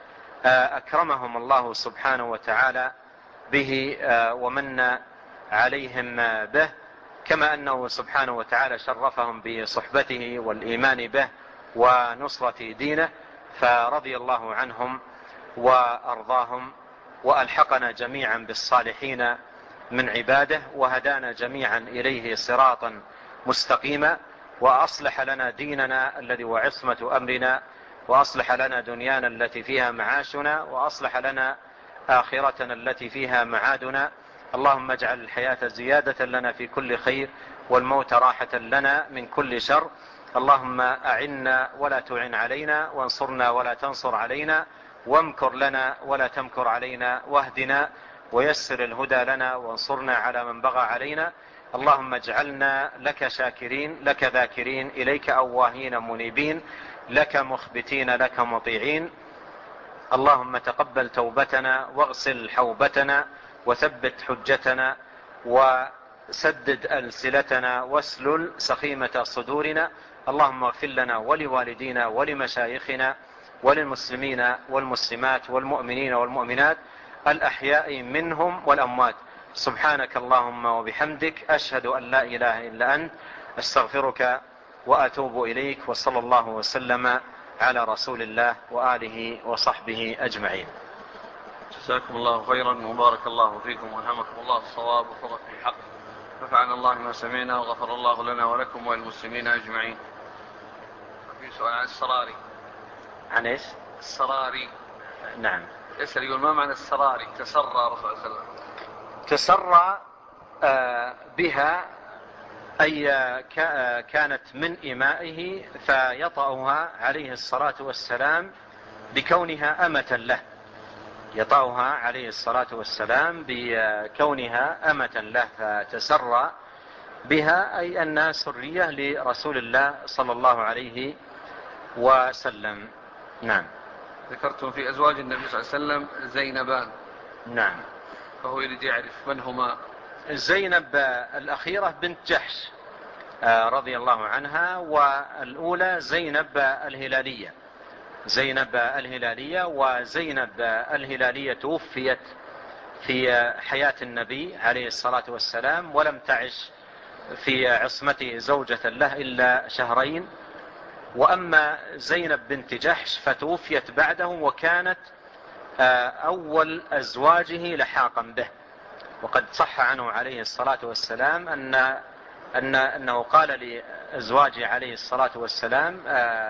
أكرمهم الله سبحانه وتعالى به ومن عليهم به، كما أنه سبحانه وتعالى شرفهم بصحبته والإيمان به ونصرة دينه. فرضي الله عنهم وأرضاهم، وألحقنا جميعا بالصالحين من عباده، وهدانا جميعا إليه صراطا مستقيما، وأصلح لنا ديننا الذي هو عصمة أمرنا، وأصلح لنا دنيانا التي فيها معاشنا، وأصلح لنا آخرتنا التي فيها معادنا. اللهم اجعل الحياة زيادة لنا في كل خير، والموت راحة لنا من كل شر. اللهم أعنا ولا تعن علينا، وانصرنا ولا تنصر علينا، وامكر لنا ولا تمكر علينا، واهدنا ويسر الهدى لنا، وانصرنا على من بغى علينا. اللهم اجعلنا لك شاكرين، لك ذاكرين، إليك أواهين منيبين، لك مخبتين، لك مطيعين. اللهم تقبل توبتنا، واغسل حوبتنا، وثبت حجتنا، وسدد ألسلتنا، واسلل سخيمة صدورنا. اللهم اغفر لنا ولوالدينا ولمشايخنا وللمسلمين والمسلمات والمؤمنين والمؤمنات الأحياء منهم والأموات. سبحانك اللهم وبحمدك، أشهد أن لا إله إلا أنت، أستغفرك وأتوب إليك. وصلى الله وسلم على رسول الله وآله وصحبه أجمعين.
جزاكم الله خيرا وبارك الله فيكم، وألهمكم الله الصواب وفقكم الحق، نفعنا الله ما سمعنا، وغفر الله لنا ولكم وللمسلمين أجمعين. في سؤال عن السراري.
عن إيش؟
السراري.
نعم.
يسأل يقول: ما معنى السراري؟ تسرى رسول الله صلى الله عليه وسلم.
تسرى بها أي كانت من إمائه، فيطأها عليه الصلاة والسلام بكونها أمة له، يطأها عليه الصلاة والسلام بكونها أمة له، فتسرى بها أي أنها سرية لرسول الله صلى الله عليه وسلم. نعم.
ذكرتم في أزواج النبي صلى الله عليه وسلم زينبان.
نعم.
فهو يريد يعرف من هما.
زينب الأخيرة بنت جحش رضي الله عنها، والأولى زينب الهلالية. زينب الهلالية، وزينب الهلالية توفيت في حياة النبي عليه الصلاة والسلام، ولم تعش في عصمته زوجة له إلا شهرين، وأما زينب بنت جحش فتوفيت بعده، وكانت أول أزواجه لحاقا به. وقد صح عنه عليه الصلاة والسلام أنه قال لأزواجه عليه الصلاة والسلام: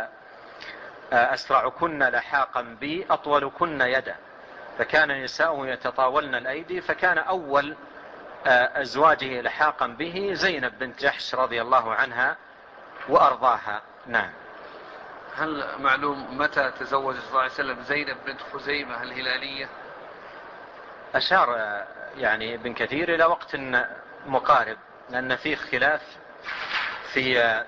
أسرعكن لحاقا بي أطولكن يدا. فكان نساؤه يتطاولن الأيدي، فكان أول أزواجه لحاقا به زينب بنت جحش رضي الله عنها وأرضاها. نعم.
هل معلوم متى تزوج صلى الله عليه وسلم زينب بنت خزيمة الهلالية؟
أشار يعني ابن كثير إلى وقت مقارب، لأن فيه خلاف في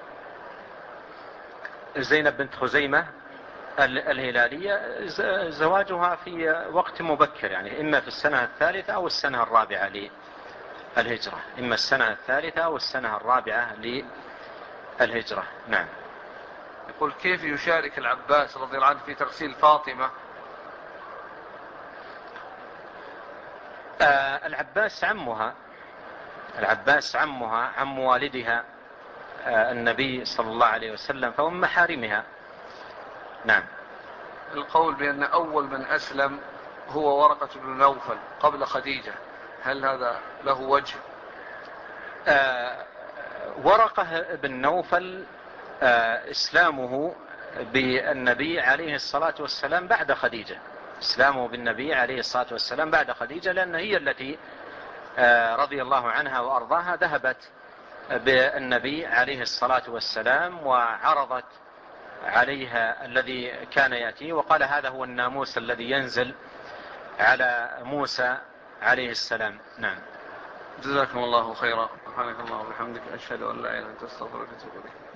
زينب بنت خزيمة الهلالية زواجها في وقت مبكر، يعني إما في السنة الثالثة أو السنة الرابعة للهجرة، إما السنة الثالثة أو السنة الرابعة للهجرة. نعم.
يقول: كيف يشارك العباس رضي الله عنه في تغسيل فاطمة؟
العباس عمها، عم والدها النبي صلى الله عليه وسلم، فهم محارمها. نعم.
القول بأن أول من أسلم هو ورقة بن نوفل قبل خديجة، هل هذا له وجه؟
ورقة بن نوفل إسلامه بالنبي عليه الصلاة والسلام بعد خديجة، إسلامه بالنبي عليه الصلاة والسلام بعد خديجة، لأن هي التي رضي الله عنها وأرضاها ذهبت بالنبي عليه الصلاة والسلام وعرضت عليها الذي كان يأتي، وقال: هذا هو الناموس الذي ينزل على موسى عليه السلام. نعم.
جزاكم الله خيرا. سبحانك اللهم وبحمدك، أشهد أن لا إله إلا أنت، أستغفرك وأتوب إليك.